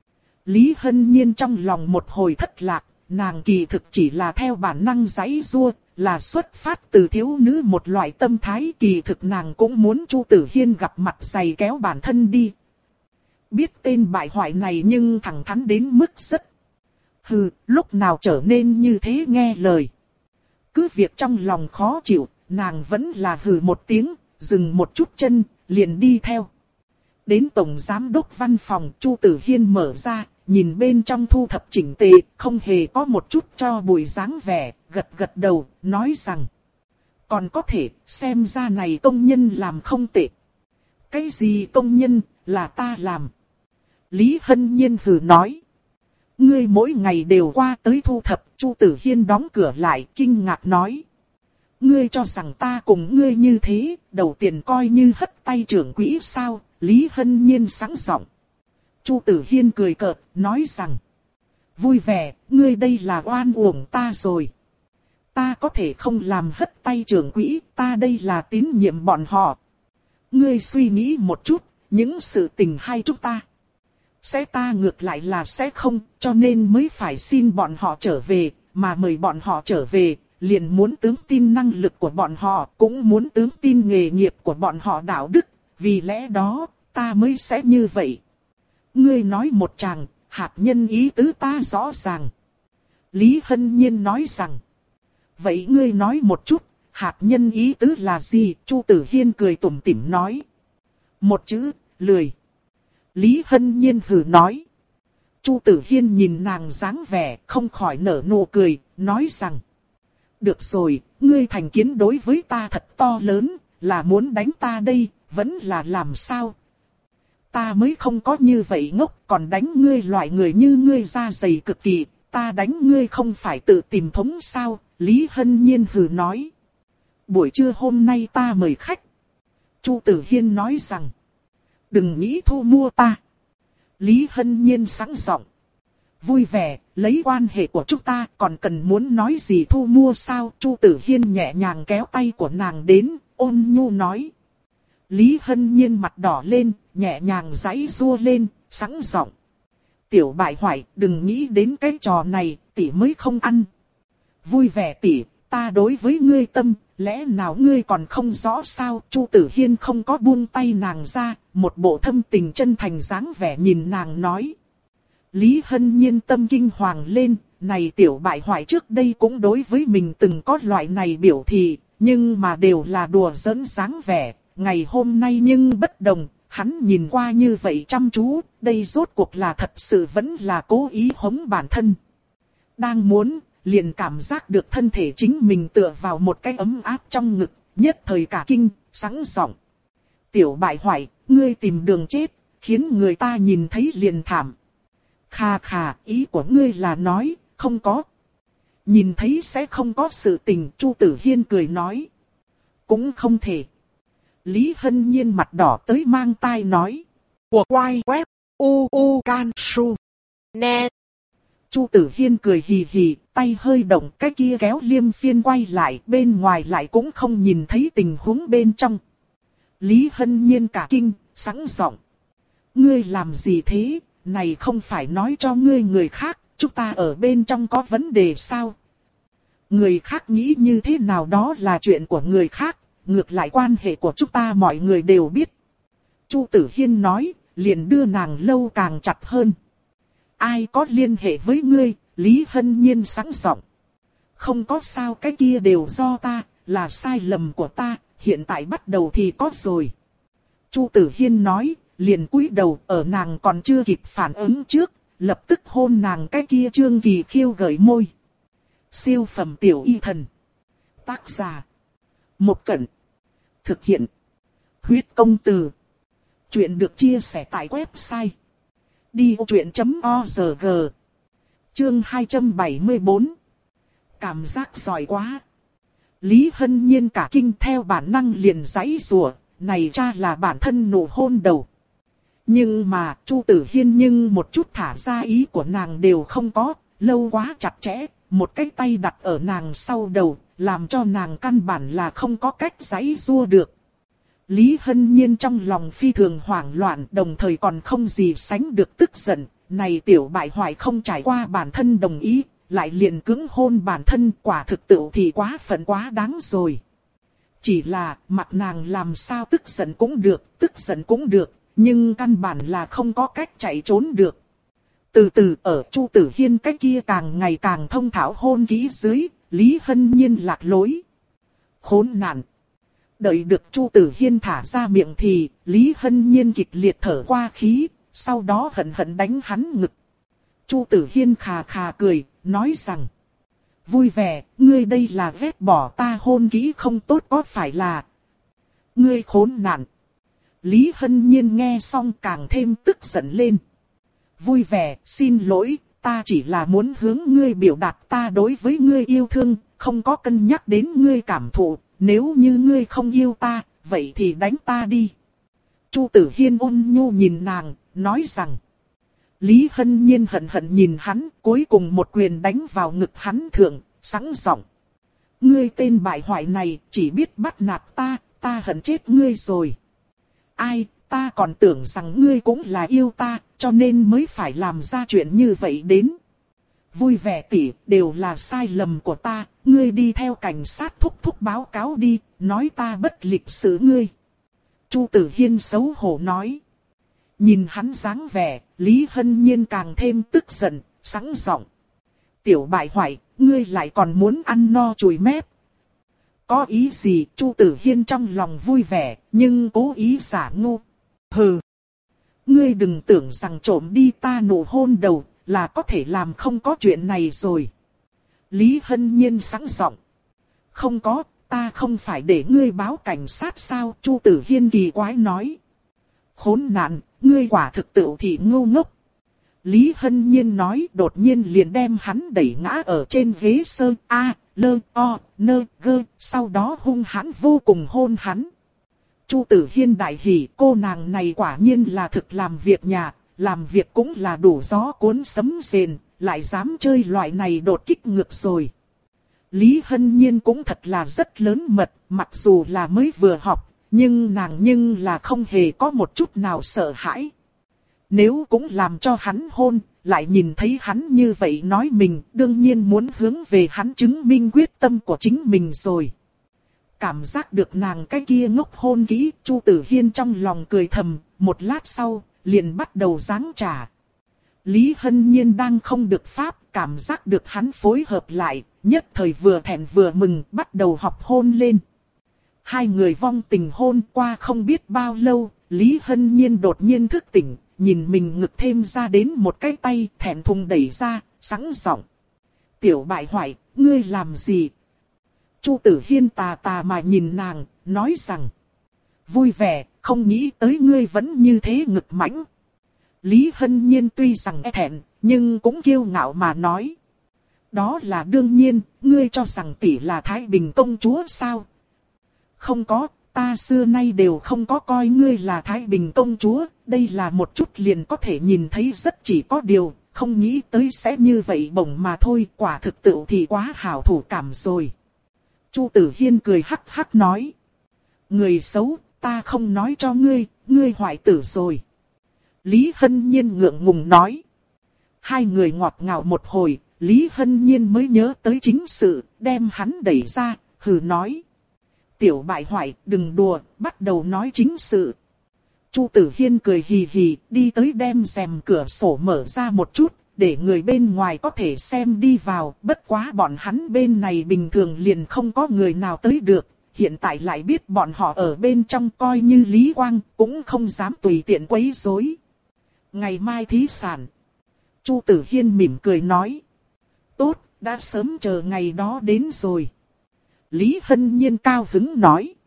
Lý Hân Nhiên trong lòng một hồi thất lạc, nàng kỳ thực chỉ là theo bản năng giãy giụa, là xuất phát từ thiếu nữ một loại tâm thái, kỳ thực nàng cũng muốn Chu Tử Hiên gặp mặt giày kéo bản thân đi. Biết tên bại hoại này nhưng thẳng thắn đến mức rất. Hừ, lúc nào trở nên như thế nghe lời. Cứ việc trong lòng khó chịu, nàng vẫn là hừ một tiếng, dừng một chút chân, liền đi theo. Đến tổng giám đốc văn phòng, Chu Tử Hiên mở ra, nhìn bên trong thu thập chỉnh tề, không hề có một chút cho bụi dáng vẻ, gật gật đầu, nói rằng. Còn có thể, xem ra này công nhân làm không tệ. Cái gì công nhân, là ta làm. Lý Hân Nhiên hừ nói. Ngươi mỗi ngày đều qua tới thu thập, Chu Tử Hiên đóng cửa lại, kinh ngạc nói. Ngươi cho rằng ta cùng ngươi như thế, đầu tiền coi như hất tay trưởng quỹ sao, Lý Hân Nhiên sẵn giọng. Chu Tử Hiên cười cợt, nói rằng. Vui vẻ, ngươi đây là oan uổng ta rồi. Ta có thể không làm hất tay trưởng quỹ, ta đây là tín nhiệm bọn họ. Ngươi suy nghĩ một chút, những sự tình hay chúng ta. Sẽ ta ngược lại là sẽ không, cho nên mới phải xin bọn họ trở về, mà mời bọn họ trở về, liền muốn tướng tin năng lực của bọn họ, cũng muốn tướng tin nghề nghiệp của bọn họ đạo đức, vì lẽ đó, ta mới sẽ như vậy. Ngươi nói một chàng, hạt nhân ý tứ ta rõ ràng. Lý Hân Nhiên nói rằng, vậy ngươi nói một chút, hạt nhân ý tứ là gì? Chu Tử Hiên cười tủm tỉm nói. Một chữ, lười. Lý Hân Nhiên hừ nói. Chu Tử Hiên nhìn nàng dáng vẻ, không khỏi nở nụ cười, nói rằng. Được rồi, ngươi thành kiến đối với ta thật to lớn, là muốn đánh ta đây, vẫn là làm sao? Ta mới không có như vậy ngốc, còn đánh ngươi loại người như ngươi da dày cực kỳ, ta đánh ngươi không phải tự tìm thống sao? Lý Hân Nhiên hừ nói. Buổi trưa hôm nay ta mời khách. Chu Tử Hiên nói rằng. Đừng nghĩ thu mua ta. Lý Hân Nhiên sẵn giọng. Vui vẻ, lấy quan hệ của chúng ta còn cần muốn nói gì thu mua sao? Chu Tử Hiên nhẹ nhàng kéo tay của nàng đến, ôn nhu nói. Lý Hân Nhiên mặt đỏ lên, nhẹ nhàng giãy giụa lên, sẵn giọng. Tiểu bại hoại, đừng nghĩ đến cái trò này, tỷ mới không ăn. Vui vẻ tỷ, ta đối với ngươi tâm, lẽ nào ngươi còn không rõ sao? Chu Tử Hiên không có buông tay nàng ra, một bộ thâm tình chân thành dáng vẻ nhìn nàng nói. Lý Hân Nhiên tâm kinh hoàng lên, này tiểu bại hoại trước đây cũng đối với mình từng có loại này biểu thị, nhưng mà đều là đùa giỡn dáng vẻ, ngày hôm nay nhưng bất đồng, hắn nhìn qua như vậy chăm chú, đây rốt cuộc là thật sự vẫn là cố ý hống bản thân. Đang muốn, liền cảm giác được thân thể chính mình tựa vào một cái ấm áp trong ngực, nhất thời cả kinh, sẵn giọng. Tiểu bại hoại, ngươi tìm đường chết, khiến người ta nhìn thấy liền thảm. Khà khà, ý của ngươi là nói, không có. Nhìn thấy sẽ không có sự tình, Chu Tử Hiên cười nói. Cũng không thể. Lý Hân Nhiên mặt đỏ tới mang tai nói. Của quay web u u can su net. Chu Tử Hiên cười hì hì, tay hơi động, cái kia kéo liêm phiên quay lại, bên ngoài lại cũng không nhìn thấy tình huống bên trong. Lý Hân Nhiên cả kinh, sẵn giọng. Ngươi làm gì thế, này không phải nói cho ngươi người khác, chúng ta ở bên trong có vấn đề sao? Người khác nghĩ như thế nào đó là chuyện của người khác, ngược lại quan hệ của chúng ta mọi người đều biết. Chu Tử Hiên nói, liền đưa nàng lâu càng chặt hơn. Ai có liên hệ với ngươi? Lý Hân Nhiên sẵn giọng. Không có sao, cái kia đều do ta, là sai lầm của ta, hiện tại bắt đầu thì có rồi. Chu Tử Hiên nói, liền cúi đầu ở nàng còn chưa kịp phản ứng trước, lập tức hôn nàng cái kia trương kỳ khiêu gợi môi. Siêu phẩm tiểu y thần. Tác giả. Một Cẩn. Thực hiện. Huyết công từ. Chuyện được chia sẻ tại website. đi ô chuyện chấm org. Chương hai trăm bảy mươi bốn. Cảm giác giỏi quá. Lý Hân Nhiên cả kinh theo bản năng liền giãy giụa, này cha là bản thân nụ hôn đầu. Nhưng mà Chu Tử Hiên nhưng một chút thả ra ý của nàng đều không có, lâu quá chặt chẽ, một cái tay đặt ở nàng sau đầu, làm cho nàng căn bản là không có cách giãy giụa được. Lý Hân Nhiên trong lòng phi thường hoảng loạn, đồng thời còn không gì sánh được tức giận, này tiểu bại hoại không trải qua bản thân đồng ý, lại liền cưỡng hôn bản thân, quả thực tự thì quá phận quá đáng rồi. Chỉ là mặt nàng làm sao tức giận cũng được, tức giận cũng được, nhưng căn bản là không có cách chạy trốn được. Từ từ ở Chu Tử Hiên cái kia càng ngày càng thông thạo hôn kỹ dưới, Lý Hân Nhiên lạc lối. Khốn nạn. Đợi được Chu Tử Hiên thả ra miệng thì, Lý Hân Nhiên kịch liệt thở qua khí, sau đó hận hận đánh hắn ngực. Chu Tử Hiên khà khà cười, nói rằng. Vui vẻ, ngươi đây là vét bỏ ta hôn kỹ không tốt có phải là. Ngươi khốn nạn. Lý Hân Nhiên nghe xong càng thêm tức giận lên. Vui vẻ, xin lỗi, ta chỉ là muốn hướng ngươi biểu đạt ta đối với ngươi yêu thương, không có cân nhắc đến ngươi cảm thụ, nếu như ngươi không yêu ta, vậy thì đánh ta đi. Chu Tử Hiên ôn nhu nhìn nàng, nói rằng. Lý Hân Nhiên hận hận nhìn hắn, cuối cùng một quyền đánh vào ngực hắn thượng, sẵn giọng. Ngươi tên bại hoại này, chỉ biết bắt nạt ta, ta hận chết ngươi rồi. Ai, ta còn tưởng rằng ngươi cũng là yêu ta, cho nên mới phải làm ra chuyện như vậy đến. Vui vẻ tỉ, đều là sai lầm của ta, ngươi đi theo cảnh sát thúc thúc báo cáo đi, nói ta bất lịch sự ngươi. Chu Tử Hiên xấu hổ nói. Nhìn hắn dáng vẻ, Lý Hân Nhiên càng thêm tức giận, sẵn giọng. Tiểu bại hoại, ngươi lại còn muốn ăn no chùi mép. Có ý gì? Chu Tử Hiên trong lòng vui vẻ, nhưng cố ý giả ngu. Hừ. Ngươi đừng tưởng rằng trộm đi ta nụ hôn đầu, là có thể làm không có chuyện này rồi. Lý Hân Nhiên sẵn giọng. Không có, ta không phải để ngươi báo cảnh sát sao? Chu Tử Hiên kỳ quái nói. Khốn nạn, ngươi quả thực tự thị ngu ngốc. Lý Hân Nhiên nói, đột nhiên liền đem hắn đẩy ngã ở trên ghế sơn A, lơ, o, nơ, gơ, sau đó hung hãn vô cùng hôn hắn. Chu Tử Hiên đại hỉ, cô nàng này quả nhiên là thực làm việc nhà, làm việc cũng là đủ gió cuốn sấm rền, lại dám chơi loại này đột kích ngược rồi. Lý Hân Nhiên cũng thật là rất lớn mật, mặc dù là mới vừa học, nhưng nàng nhưng là không hề có một chút nào sợ hãi. Nếu cũng làm cho hắn hôn, lại nhìn thấy hắn như vậy nói mình, đương nhiên muốn hướng về hắn chứng minh quyết tâm của chính mình rồi. Cảm giác được nàng cái kia ngốc hôn kỹ, Chu Tử Hiên trong lòng cười thầm, một lát sau, liền bắt đầu giáng trả. Lý Hân Nhiên đang không được pháp, cảm giác được hắn phối hợp lại, nhất thời vừa thẹn vừa mừng, bắt đầu học hôn lên. Hai người vong tình hôn qua không biết bao lâu, Lý Hân Nhiên đột nhiên thức tỉnh, nhìn mình ngực thêm ra đến một cái tay, thẹn thùng đẩy ra, sẵn giọng. Tiểu bại hoại, ngươi làm gì? Chu Tử Hiên tà tà mà nhìn nàng, nói rằng. Vui vẻ, không nghĩ tới ngươi vẫn như thế ngực mãnh. Lý Hân Nhiên tuy rằng e thẹn, nhưng cũng kiêu ngạo mà nói. Đó là đương nhiên, ngươi cho rằng tỷ là Thái Bình công chúa sao? Không có, ta xưa nay đều không có coi ngươi là Thái Bình công chúa, đây là một chút liền có thể nhìn thấy rất chỉ có điều, không nghĩ tới sẽ như vậy bổng mà thôi, quả thực tự thì quá hảo thủ cảm rồi. Chu Tử Hiên cười hắc hắc nói. Người xấu, ta không nói cho ngươi, ngươi hoại tử rồi. Lý Hân Nhiên ngượng ngùng nói. Hai người ngọt ngào một hồi, Lý Hân Nhiên mới nhớ tới chính sự, đem hắn đẩy ra, hừ nói. Tiểu bại hoại, đừng đùa, bắt đầu nói chính sự. Chu Tử Hiên cười hì hì, đi tới đem rèm cửa sổ mở ra một chút, để người bên ngoài có thể xem đi vào, bất quá bọn hắn bên này bình thường liền không có người nào tới được, hiện tại lại biết bọn họ ở bên trong coi như Lý Quang, cũng không dám tùy tiện quấy rối. Ngày mai thí sản. Chu Tử Hiên mỉm cười nói. Tốt, đã sớm chờ ngày đó đến rồi. Lý Hân Nhiên cao hứng nói.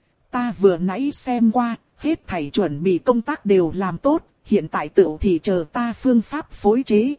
Ta vừa nãy xem qua, hết thảy chuẩn bị công tác đều làm tốt, hiện tại tự thì chờ ta phương pháp phối chế.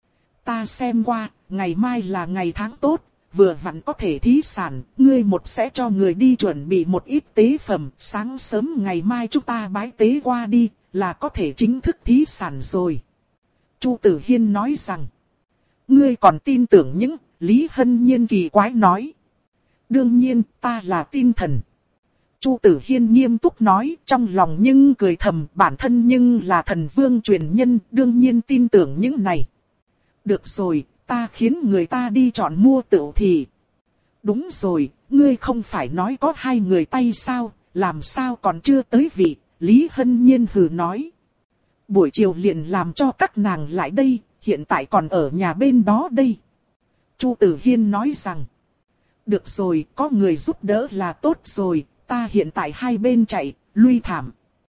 Ta xem qua, ngày mai là ngày tháng tốt, vừa vặn có thể thí sản, ngươi một sẽ cho người đi chuẩn bị một ít tế phẩm, sáng sớm ngày mai chúng ta bái tế qua đi, là có thể chính thức thí sản rồi. Chu Tử Hiên nói rằng, ngươi còn tin tưởng những, Lý Hân Nhiên kỳ quái nói. Đương nhiên, ta là tin thần. Chu Tử Hiên nghiêm túc nói, trong lòng nhưng cười thầm, bản thân nhưng là thần vương truyền nhân, đương nhiên tin tưởng những này. Được rồi, ta khiến người ta đi chọn mua tửu thì. Đúng rồi, ngươi không phải nói có hai người tay sao, làm sao còn chưa tới vị, Lý Hân Nhiên hừ nói. Buổi chiều liền làm cho các nàng lại đây, hiện tại còn ở nhà bên đó đây. Chu Tử Hiên nói rằng. Được rồi, có người giúp đỡ là tốt rồi, ta hiện tại hai bên chạy, lui thảm.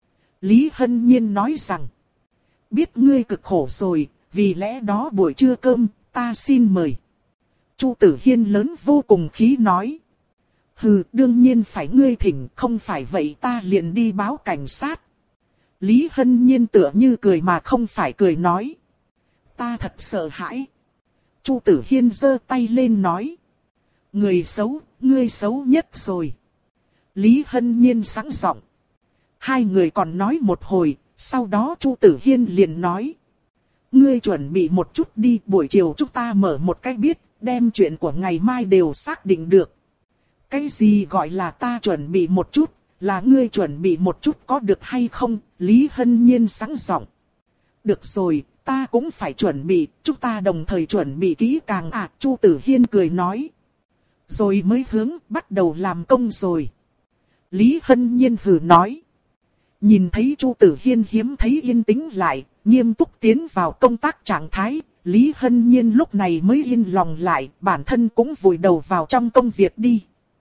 Lý Hân Nhiên nói rằng. Biết ngươi cực khổ rồi, vì lẽ đó buổi trưa cơm, ta xin mời. Chu Tử Hiên lớn vô cùng khí nói. Hừ, đương nhiên phải ngươi thỉnh, không phải vậy ta liền đi báo cảnh sát. Lý Hân Nhiên tựa như cười mà không phải cười nói. Ta thật sợ hãi. Chu Tử Hiên giơ tay lên nói. Người xấu, ngươi xấu nhất rồi. Lý Hân Nhiên sẵn giọng. Hai người còn nói một hồi, sau đó Chu Tử Hiên liền nói. Ngươi chuẩn bị một chút đi, buổi chiều chúng ta mở một cái biết, đem chuyện của ngày mai đều xác định được. Cái gì gọi là ta chuẩn bị một chút, là ngươi chuẩn bị một chút có được hay không? Lý Hân Nhiên sẵn giọng. Được rồi, ta cũng phải chuẩn bị, chúng ta đồng thời chuẩn bị kỹ càng à, Chu Tử Hiên cười nói. Rồi mới hướng bắt đầu làm công rồi. Lý Hân Nhiên hừ nói. Nhìn thấy Chu Tử Hiên hiếm thấy yên tĩnh lại, nghiêm túc tiến vào công tác trạng thái, Lý Hân Nhiên lúc này mới yên lòng lại, bản thân cũng vùi đầu vào trong công việc đi.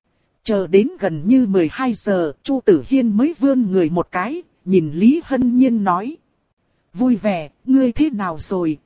Chờ đến gần như mười hai giờ, Chu Tử Hiên mới vươn người một cái, nhìn Lý Hân Nhiên nói. Vui vẻ, ngươi thế nào rồi?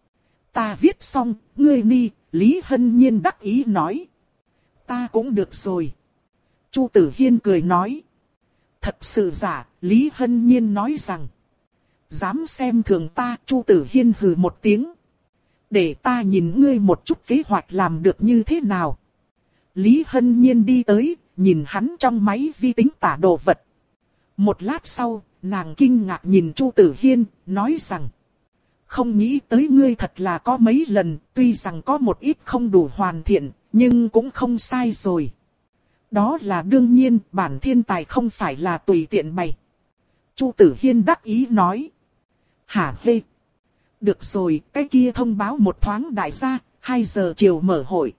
Ta viết xong, ngươi đi, Lý Hân Nhiên đắc ý nói. Ta cũng được rồi. Chu Tử Hiên cười nói. Thật sự giả, Lý Hân Nhiên nói rằng. Dám xem thường ta, Chu Tử Hiên hừ một tiếng. Để ta nhìn ngươi một chút kế hoạch làm được như thế nào. Lý Hân Nhiên đi tới, nhìn hắn trong máy vi tính tả đồ vật. Một lát sau, nàng kinh ngạc nhìn Chu Tử Hiên, nói rằng. Không nghĩ tới ngươi thật là có mấy lần, tuy rằng có một ít không đủ hoàn thiện, nhưng cũng không sai rồi. Đó là đương nhiên, bản thiên tài không phải là tùy tiện bày. Chu Tử Hiên đắc ý nói. Hả hê? Được rồi, cái kia thông báo một thoáng đại gia, hai giờ chiều mở hội.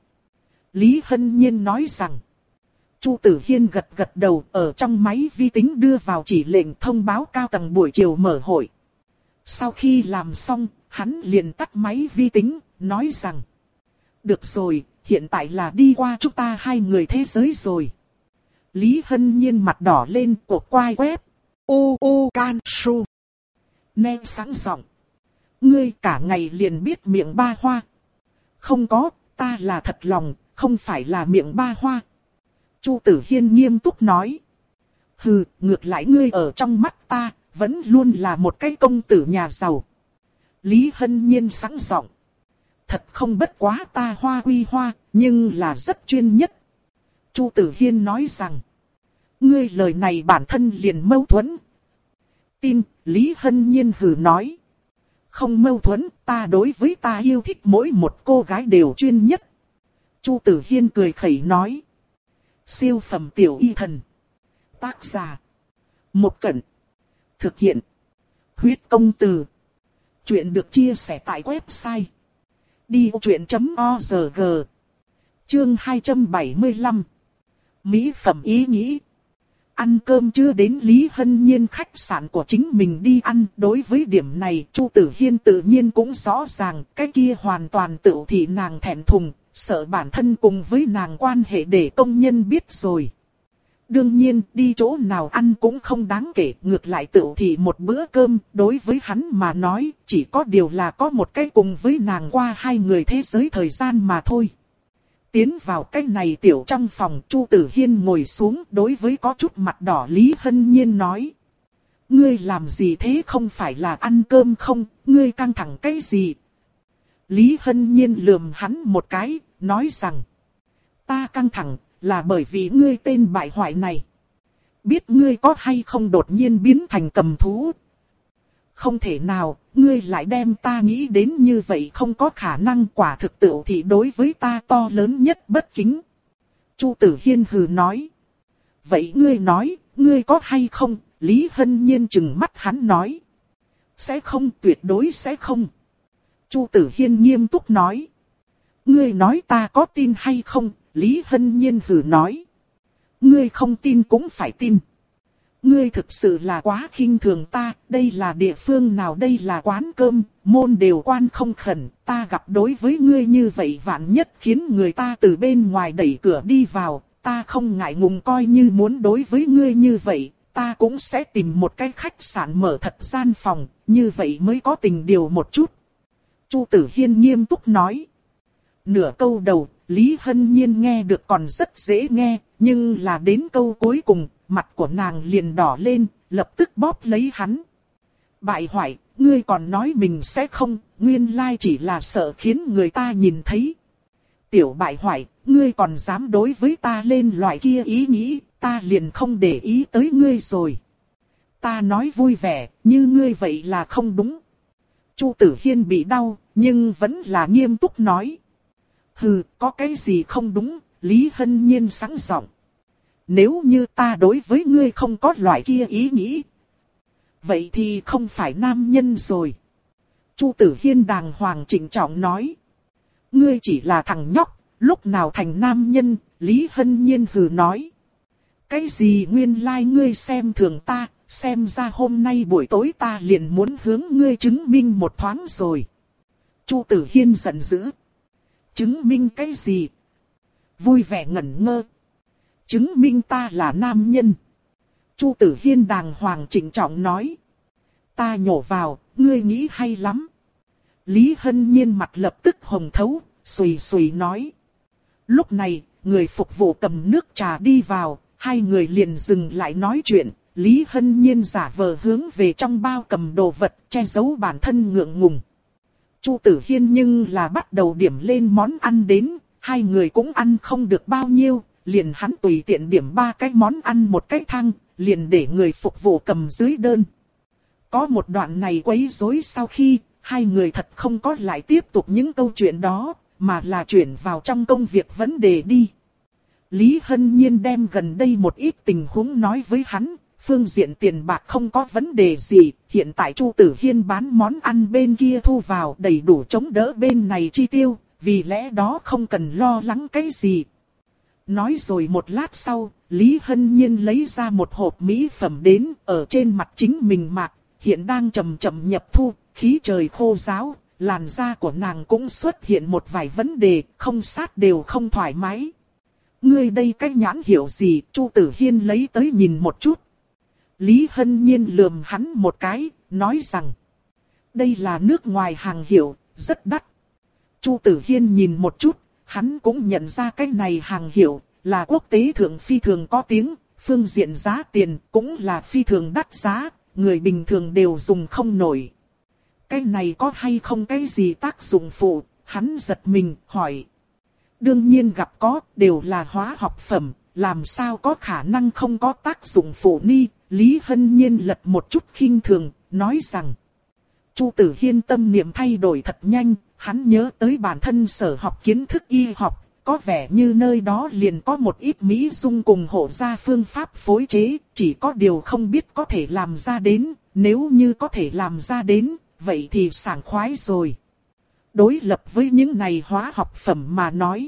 Lý Hân Nhiên nói rằng. Chu Tử Hiên gật gật đầu, ở trong máy vi tính đưa vào chỉ lệnh thông báo cao tầng buổi chiều mở hội. Sau khi làm xong, hắn liền tắt máy vi tính, nói rằng. Được rồi, hiện tại là đi qua chúng ta hai người thế giới rồi. Lý Hân Nhiên mặt đỏ lên, cột quai web. U U Can Su. Nghe sáng giọng. Ngươi cả ngày liền biết miệng ba hoa. Không có, ta là thật lòng, không phải là miệng ba hoa. Chu Tử Hiên nghiêm túc nói. Hừ, ngược lại ngươi ở trong mắt ta, vẫn luôn là một cái công tử nhà giàu. Lý Hân Nhiên sáng giọng. Thật không bất quá ta hoa quy hoa, nhưng là rất chuyên nhất. Chu Tử Hiên nói rằng. Ngươi lời này bản thân liền mâu thuẫn. Tin, Lý Hân Nhiên hừ nói. Không mâu thuẫn, ta đối với ta yêu thích mỗi một cô gái đều chuyên nhất. Chu Tử Hiên cười khẩy nói. Siêu phẩm tiểu y thần. Tác giả. Một Cẩn. Thực hiện. Huyết công từ. Chuyện được chia sẻ tại website. đi vô chuyện chấm org. Chương hai trăm bảy mươi lăm. Mỹ phẩm ý nghĩ. Ăn cơm chưa đến Lý Hân Nhiên khách sạn của chính mình đi ăn. Đối với điểm này Chu Tử Hiên tự nhiên cũng rõ ràng. Cái kia hoàn toàn tự thị nàng thẹn thùng. Sợ bản thân cùng với nàng quan hệ để công nhân biết rồi. Đương nhiên đi chỗ nào ăn cũng không đáng kể. Ngược lại tự thị một bữa cơm. Đối với hắn mà nói chỉ có điều là có một cái cùng với nàng qua hai người thế giới thời gian mà thôi. Tiến vào cái này tiểu trong phòng, Chu Tử Hiên ngồi xuống đối với có chút mặt đỏ Lý Hân Nhiên nói. Ngươi làm gì thế, không phải là ăn cơm không, ngươi căng thẳng cái gì? Lý Hân Nhiên lườm hắn một cái, nói rằng. Ta căng thẳng là bởi vì ngươi tên bại hoại này. Biết ngươi có hay không đột nhiên biến thành cầm thú? Không thể nào, ngươi lại đem ta nghĩ đến như vậy, không có khả năng, quả thực tự thì đối với ta to lớn nhất bất kính. Chu Tử Hiên hừ nói. Vậy ngươi nói, ngươi có hay không? Lý Hân Nhiên trừng mắt hắn nói. Sẽ không, tuyệt đối sẽ không. Chu Tử Hiên nghiêm túc nói. Ngươi nói ta có tin hay không? Lý Hân Nhiên hừ nói. Ngươi không tin cũng phải tin. Ngươi thực sự là quá khinh thường ta, đây là địa phương nào, đây là quán cơm, môn đều quan không khẩn, ta gặp đối với ngươi như vậy vạn nhất khiến người ta từ bên ngoài đẩy cửa đi vào, ta không ngại ngùng, coi như muốn đối với ngươi như vậy, ta cũng sẽ tìm một cái khách sạn mở thật gian phòng, như vậy mới có tình điều một chút. Chu Tử Hiên nghiêm túc nói. Nửa câu đầu, Lý Hân Nhiên nghe được còn rất dễ nghe, nhưng là đến câu cuối cùng, mặt của nàng liền đỏ lên, lập tức bóp lấy hắn. Bại hoại, ngươi còn nói mình sẽ không, nguyên lai chỉ là sợ khiến người ta nhìn thấy. Tiểu bại hoại, ngươi còn dám đối với ta lên loại kia ý nghĩ, ta liền không để ý tới ngươi rồi. Ta nói vui vẻ, như ngươi vậy là không đúng. Chu Tử Hiên bị đau, nhưng vẫn là nghiêm túc nói. Hừ, có cái gì không đúng, Lý Hân Nhiên sẵn giọng. Nếu như ta đối với ngươi không có loại kia ý nghĩ, vậy thì không phải nam nhân rồi. Chu Tử Hiên đàng hoàng trịnh trọng nói. Ngươi chỉ là thằng nhóc, lúc nào thành nam nhân, Lý Hân Nhiên hừ nói. Cái gì nguyên lai like ngươi xem thường ta, xem ra hôm nay buổi tối ta liền muốn hướng ngươi chứng minh một thoáng rồi. Chu Tử Hiên giận dữ. Chứng minh cái gì? Vui vẻ ngẩn ngơ. Chứng minh ta là nam nhân. Chu Tử Hiên đàng hoàng trịnh trọng nói. Ta nhổ vào, ngươi nghĩ hay lắm. Lý Hân Nhiên mặt lập tức hồng thấu, xùy xùy nói. Lúc này, người phục vụ cầm nước trà đi vào, hai người liền dừng lại nói chuyện. Lý Hân Nhiên giả vờ hướng về trong bao cầm đồ vật, che giấu bản thân ngượng ngùng. Chu Tử Hiên nhưng là bắt đầu điểm lên món ăn đến, hai người cũng ăn không được bao nhiêu, liền hắn tùy tiện điểm ba cái món ăn một cái thang, liền để người phục vụ cầm dưới đơn. Có một đoạn này quấy rối sau khi, hai người thật không có lại tiếp tục những câu chuyện đó, mà là chuyển vào trong công việc vấn đề đi. Lý Hân Nhiên đem gần đây một ít tình huống nói với hắn, phương diện tiền bạc không có vấn đề gì, hiện tại Chu Tử Hiên bán món ăn bên kia thu vào đầy đủ chống đỡ bên này chi tiêu, vì lẽ đó không cần lo lắng cái gì. Nói rồi một lát sau, Lý Hân Nhiên lấy ra một hộp mỹ phẩm đến, ở trên mặt chính mình mặc, hiện đang chậm chậm nhập thu, khí trời khô ráo, làn da của nàng cũng xuất hiện một vài vấn đề, không sát đều không thoải mái. Ngươi đây cái nhãn hiệu gì? Chu Tử Hiên lấy tới nhìn một chút. Lý Hân Nhiên lườm hắn một cái, nói rằng, đây là nước ngoài hàng hiệu, rất đắt. Chu Tử Hiên nhìn một chút, hắn cũng nhận ra cái này hàng hiệu, là quốc tế thượng phi thường có tiếng, phương diện giá tiền cũng là phi thường đắt giá, người bình thường đều dùng không nổi. Cái này có hay không cái gì tác dụng phụ? Hắn giật mình, hỏi. Đương nhiên gặp có, đều là hóa học phẩm, làm sao có khả năng không có tác dụng phụ ni? Lý Hân Nhiên lật một chút khinh thường, nói rằng. Chu Tử Hiên tâm niệm thay đổi thật nhanh, hắn nhớ tới bản thân sở học kiến thức y học, có vẻ như nơi đó liền có một ít mỹ dung cùng hộ gia phương pháp phối chế, chỉ có điều không biết có thể làm ra đến, nếu như có thể làm ra đến, vậy thì sảng khoái rồi. Đối lập với những này hóa học phẩm mà nói,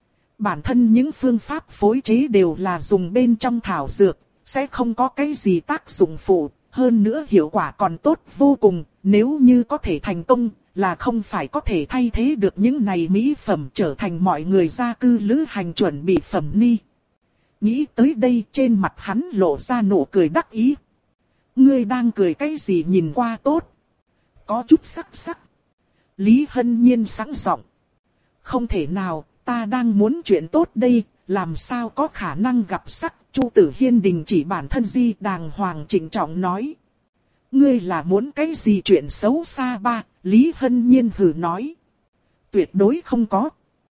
bản thân những phương pháp phối chế đều là dùng bên trong thảo dược, sẽ không có cái gì tác dụng phụ, hơn nữa hiệu quả còn tốt vô cùng, nếu như có thể thành công, là không phải có thể thay thế được những này mỹ phẩm trở thành mọi người gia cư lữ hành chuẩn bị phẩm ni. Nghĩ tới đây trên mặt hắn lộ ra nụ cười đắc ý. Ngươi đang cười cái gì nhìn qua tốt? Có chút sắc sắc. Lý Hân Nhiên sẵn giọng. Không thể nào, ta đang muốn chuyện tốt đây, làm sao có khả năng gặp sắc? Chu Tử Hiên đình chỉ bản thân di đàng hoàng trịnh trọng nói. Ngươi là muốn cái gì chuyện xấu xa ba? Lý Hân Nhiên hừ nói. Tuyệt đối không có.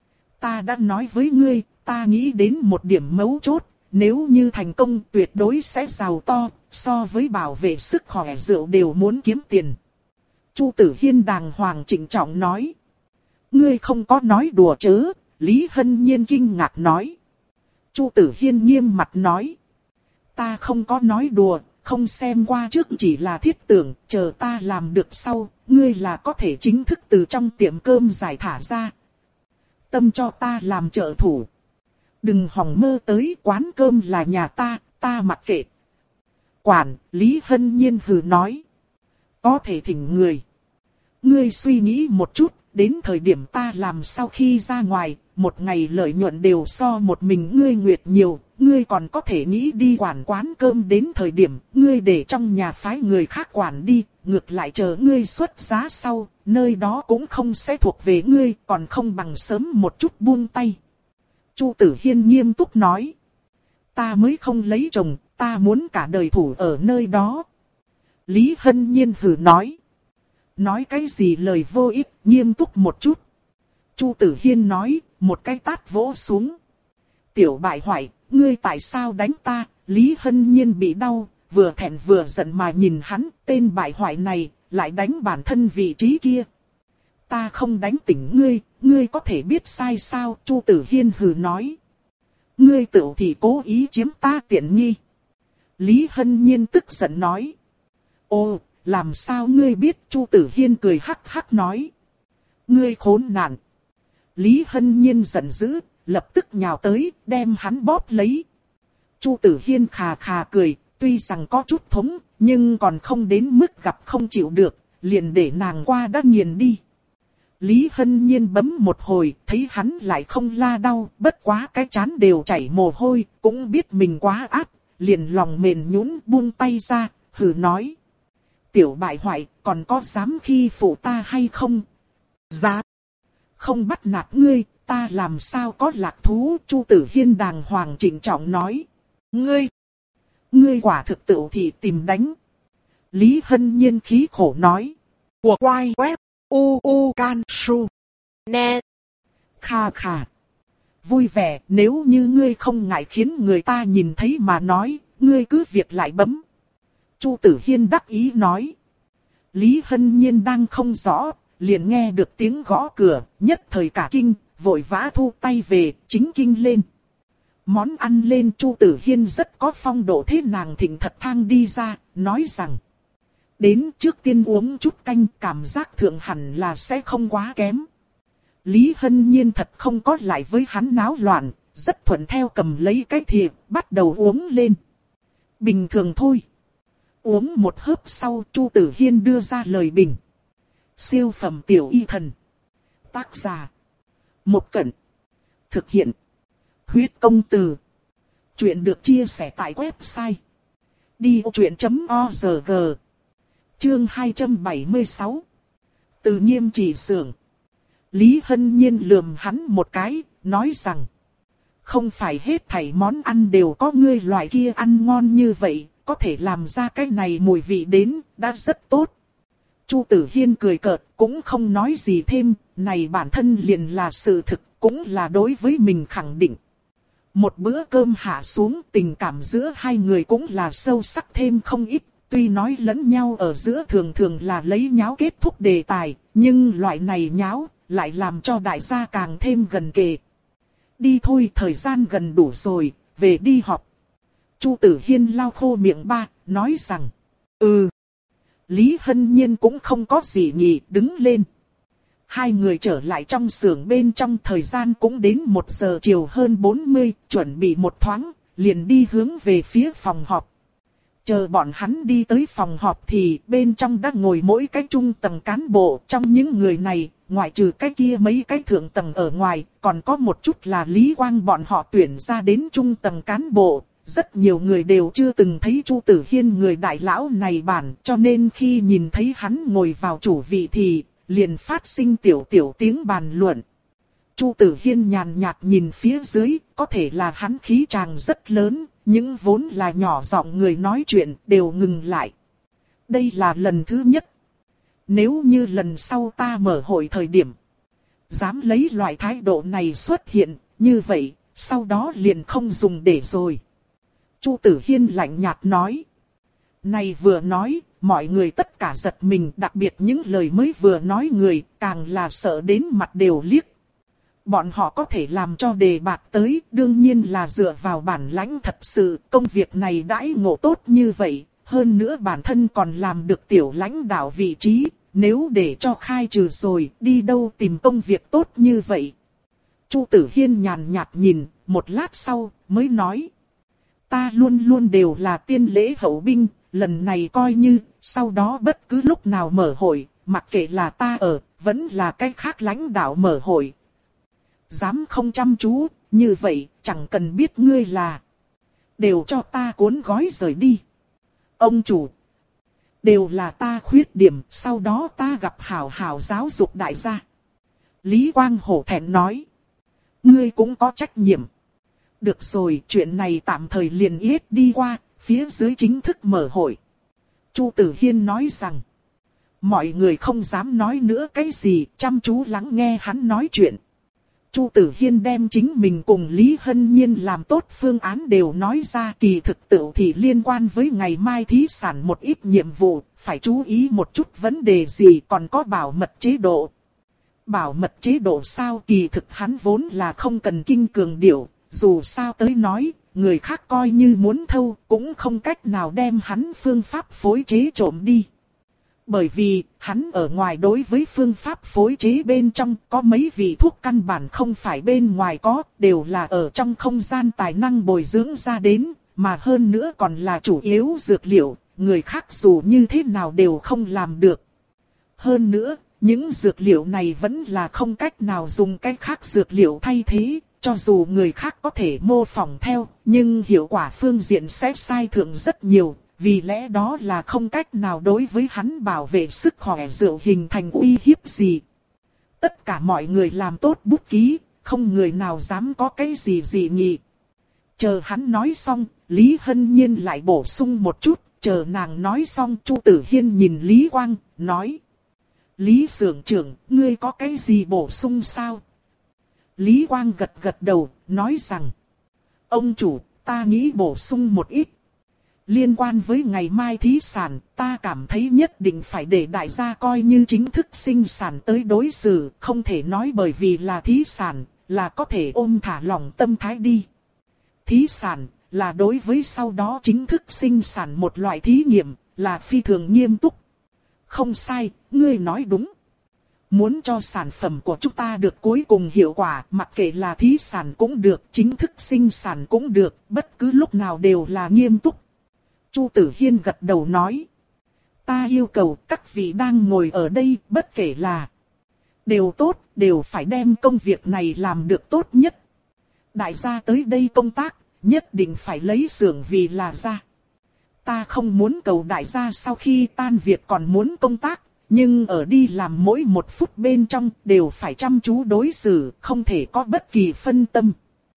Ta đã nói với ngươi, ta nghĩ đến một điểm mấu chốt, nếu như thành công tuyệt đối sẽ giàu to, so với bảo vệ sức khỏe rượu đều muốn kiếm tiền. Chu Tử Hiên đàng hoàng trịnh trọng nói. Ngươi không có nói đùa chớ, Lý Hân Nhiên kinh ngạc nói. Chu Tử Hiên nghiêm mặt nói. Ta không có nói đùa, không xem qua trước chỉ là thiết tưởng, chờ ta làm được sau, ngươi là có thể chính thức từ trong tiệm cơm giải thả ra. Tâm cho ta làm trợ thủ. Đừng hòng mơ tới quán cơm là nhà ta, ta mặc kệ. Quản, Lý Hân Nhiên hừ nói. Có thể thỉnh người. Ngươi suy nghĩ một chút, đến thời điểm ta làm sau khi ra ngoài, một ngày lợi nhuận đều so một mình ngươi nguyệt nhiều, ngươi còn có thể nghĩ đi quản quán cơm đến thời điểm, ngươi để trong nhà phái người khác quản đi, ngược lại chờ ngươi xuất giá sau, nơi đó cũng không sẽ thuộc về ngươi, còn không bằng sớm một chút buông tay. Chu Tử Hiên nghiêm túc nói, ta mới không lấy chồng, ta muốn cả đời thủ ở nơi đó. Lý Hân Nhiên hừ nói, nói cái gì lời vô ích, nghiêm túc một chút. Chu Tử Hiên nói, một cái tát vỗ xuống. Tiểu bại hoại, ngươi tại sao đánh ta? Lý Hân Nhiên bị đau, vừa thẹn vừa giận mà nhìn hắn, tên bại hoại này, lại đánh bản thân vị trí kia. Ta không đánh tỉnh ngươi, ngươi có thể biết sai sao? Chu Tử Hiên hừ nói. Ngươi tự thì cố ý chiếm ta tiện nghi. Lý Hân Nhiên tức giận nói. Ô, làm sao ngươi biết? Chu Tử Hiên cười hắc hắc nói. Ngươi khốn nạn. Lý Hân Nhiên giận dữ, lập tức nhào tới, đem hắn bóp lấy. Chu Tử Hiên khà khà cười, tuy rằng có chút thống, nhưng còn không đến mức gặp không chịu được, liền để nàng qua đã nghiền đi. Lý Hân Nhiên bấm một hồi, thấy hắn lại không la đau, bất quá cái trán đều chảy mồ hôi, cũng biết mình quá ác, liền lòng mềm nhũn buông tay ra, hừ nói. Tiểu bại hoại, còn có dám khi phụ ta hay không? Dám. Không bắt nạt ngươi, ta làm sao có lạc thú? Chu Tử Hiên đàng hoàng trịnh trọng nói. Ngươi, ngươi quả thực tự thì tìm đánh. Lý Hân Nhiên khí khổ nói. Của quay web u u can su net. Kha kha. Vui vẻ, nếu như ngươi không ngại khiến người ta nhìn thấy mà nói, ngươi cứ việc lại bấm. Chu Tử Hiên đắc ý nói. Lý Hân Nhiên đang không rõ, liền nghe được tiếng gõ cửa, nhất thời cả kinh, vội vã thu tay về, chính kinh lên. món ăn lên, Chu Tử Hiên rất có phong độ thế nàng thịnh thật thang đi ra, nói rằng. Đến trước tiên uống chút canh, cảm giác thượng hẳn là sẽ không quá kém. Lý Hân Nhiên thật không có lại với hắn náo loạn, rất thuận theo cầm lấy cái thìa, bắt đầu uống lên. Bình thường thôi. Uống một hớp sau, Chu Tử Hiên đưa ra lời bình. Siêu phẩm tiểu y thần. Tác giả. Một Cẩn. Thực hiện. Huyết công từ. Chuyện được chia sẻ tại website. đi ô chuyện chấm org. Chương hai trăm bảy mươi sáu. Từ Nghiêm chỉ xưởng. Lý Hân Nhiên lườm hắn một cái, nói rằng. Không phải hết thảy món ăn đều có ngươi loại kia ăn ngon như vậy, có thể làm ra cái này mùi vị đến, đã rất tốt. Chu Tử Hiên cười cợt, cũng không nói gì thêm, này bản thân liền là sự thực, cũng là đối với mình khẳng định. Một bữa cơm hạ xuống, tình cảm giữa hai người cũng là sâu sắc thêm không ít, tuy nói lẫn nhau ở giữa thường thường là lấy nháo kết thúc đề tài, nhưng loại này nháo lại làm cho đại gia càng thêm gần kề. Đi thôi, thời gian gần đủ rồi, về đi họp. Chu Tử Hiên lau khô miệng ba, nói rằng. Ừ. Lý Hân Nhiên cũng không có gì nhỉ, đứng lên. Hai người trở lại trong xưởng, bên trong thời gian cũng đến một giờ chiều hơn bốn mươi, chuẩn bị một thoáng, liền đi hướng về phía phòng họp. Chờ bọn hắn đi tới phòng họp thì bên trong đã ngồi mỗi cái trung tầng cán bộ. Trong những người này, ngoại trừ cái kia mấy cái thượng tầng ở ngoài, còn có một chút là Lý Quang bọn họ tuyển ra đến trung tầng cán bộ. Rất nhiều người đều chưa từng thấy Chu Tử Hiên người đại lão này bản, cho nên khi nhìn thấy hắn ngồi vào chủ vị thì liền phát sinh tiểu tiểu tiếng bàn luận. Chu Tử Hiên nhàn nhạt nhìn phía dưới, có thể là hắn khí tràng rất lớn, những vốn là nhỏ giọng người nói chuyện đều ngừng lại. Đây là lần thứ nhất. Nếu như lần sau ta mở hội thời điểm, dám lấy loại thái độ này xuất hiện, như vậy, sau đó liền không dùng để rồi. Chu Tử Hiên lạnh nhạt nói. Này vừa nói, mọi người tất cả giật mình, đặc biệt những lời mới vừa nói người, càng là sợ đến mặt đều liếc. Bọn họ có thể làm cho đề bạt tới, đương nhiên là dựa vào bản lãnh thật sự, công việc này đãi ngộ tốt như vậy, hơn nữa bản thân còn làm được tiểu lãnh đạo vị trí, nếu để cho khai trừ rồi, đi đâu tìm công việc tốt như vậy. Chu Tử Hiên nhàn nhạt nhìn, một lát sau, mới nói. Ta luôn luôn đều là tiên lễ hậu binh, lần này coi như, sau đó bất cứ lúc nào mở hội, mặc kệ là ta ở, vẫn là cách khác lãnh đạo mở hội. Dám không chăm chú, như vậy, chẳng cần biết ngươi là. Đều cho ta cuốn gói rời đi. Ông chủ. Đều là ta khuyết điểm, sau đó ta gặp hảo hảo giáo dục đại gia. Lý Quang hổ thẹn nói. Ngươi cũng có trách nhiệm. Được rồi, chuyện này tạm thời liền yết đi qua, phía dưới chính thức mở hội. Chu Tử Hiên nói rằng. Mọi người không dám nói nữa cái gì, chăm chú lắng nghe hắn nói chuyện. Chu Tử Hiên đem chính mình cùng Lý Hân Nhiên làm tốt phương án đều nói ra, kỳ thực tự thì liên quan với ngày mai thí sản một ít nhiệm vụ, phải chú ý một chút vấn đề gì, còn có bảo mật chế độ. Bảo mật chế độ sao, kỳ thực hắn vốn là không cần kinh cường điệu, dù sao tới nói, người khác coi như muốn thâu, cũng không cách nào đem hắn phương pháp phối chế trộm đi. Bởi vì, hắn ở ngoài đối với phương pháp phối chế bên trong có mấy vị thuốc căn bản không phải bên ngoài có, đều là ở trong không gian tài năng bồi dưỡng ra đến, mà hơn nữa còn là chủ yếu dược liệu, người khác dù như thế nào đều không làm được. Hơn nữa, những dược liệu này vẫn là không cách nào dùng cái khác dược liệu thay thế, cho dù người khác có thể mô phỏng theo, nhưng hiệu quả phương diện sẽ sai thượng rất nhiều. Vì lẽ đó là không cách nào đối với hắn bảo vệ sức khỏe rượu hình thành uy hiếp gì. Tất cả mọi người làm tốt bút ký, không người nào dám có cái gì gì nhỉ. Chờ hắn nói xong, Lý Hân Nhiên lại bổ sung một chút, chờ nàng nói xong Chu Tử Hiên nhìn Lý Quang, nói. Lý xưởng trưởng, ngươi có cái gì bổ sung sao? Lý Quang gật gật đầu, nói rằng. Ông chủ, ta nghĩ bổ sung một ít. Liên quan với ngày mai thí sản, ta cảm thấy nhất định phải để đại gia coi như chính thức sinh sản tới đối xử, không thể nói bởi vì là thí sản, là có thể ôm thả lỏng tâm thái đi. thí sản, là đối với sau đó chính thức sinh sản một loại thí nghiệm, là phi thường nghiêm túc. Không sai, ngươi nói đúng. Muốn cho sản phẩm của chúng ta được cuối cùng hiệu quả, mặc kệ là thí sản cũng được, chính thức sinh sản cũng được, bất cứ lúc nào đều là nghiêm túc. Chu Tử Hiên gật đầu nói. Ta yêu cầu các vị đang ngồi ở đây, bất kể là đều tốt, đều phải đem công việc này làm được tốt nhất. Đại gia tới đây công tác, nhất định phải lấy xưởng vì là gia. Ta không muốn cầu đại gia sau khi tan việc còn muốn công tác, nhưng ở đi làm mỗi một phút bên trong đều phải chăm chú đối xử, không thể có bất kỳ phân tâm.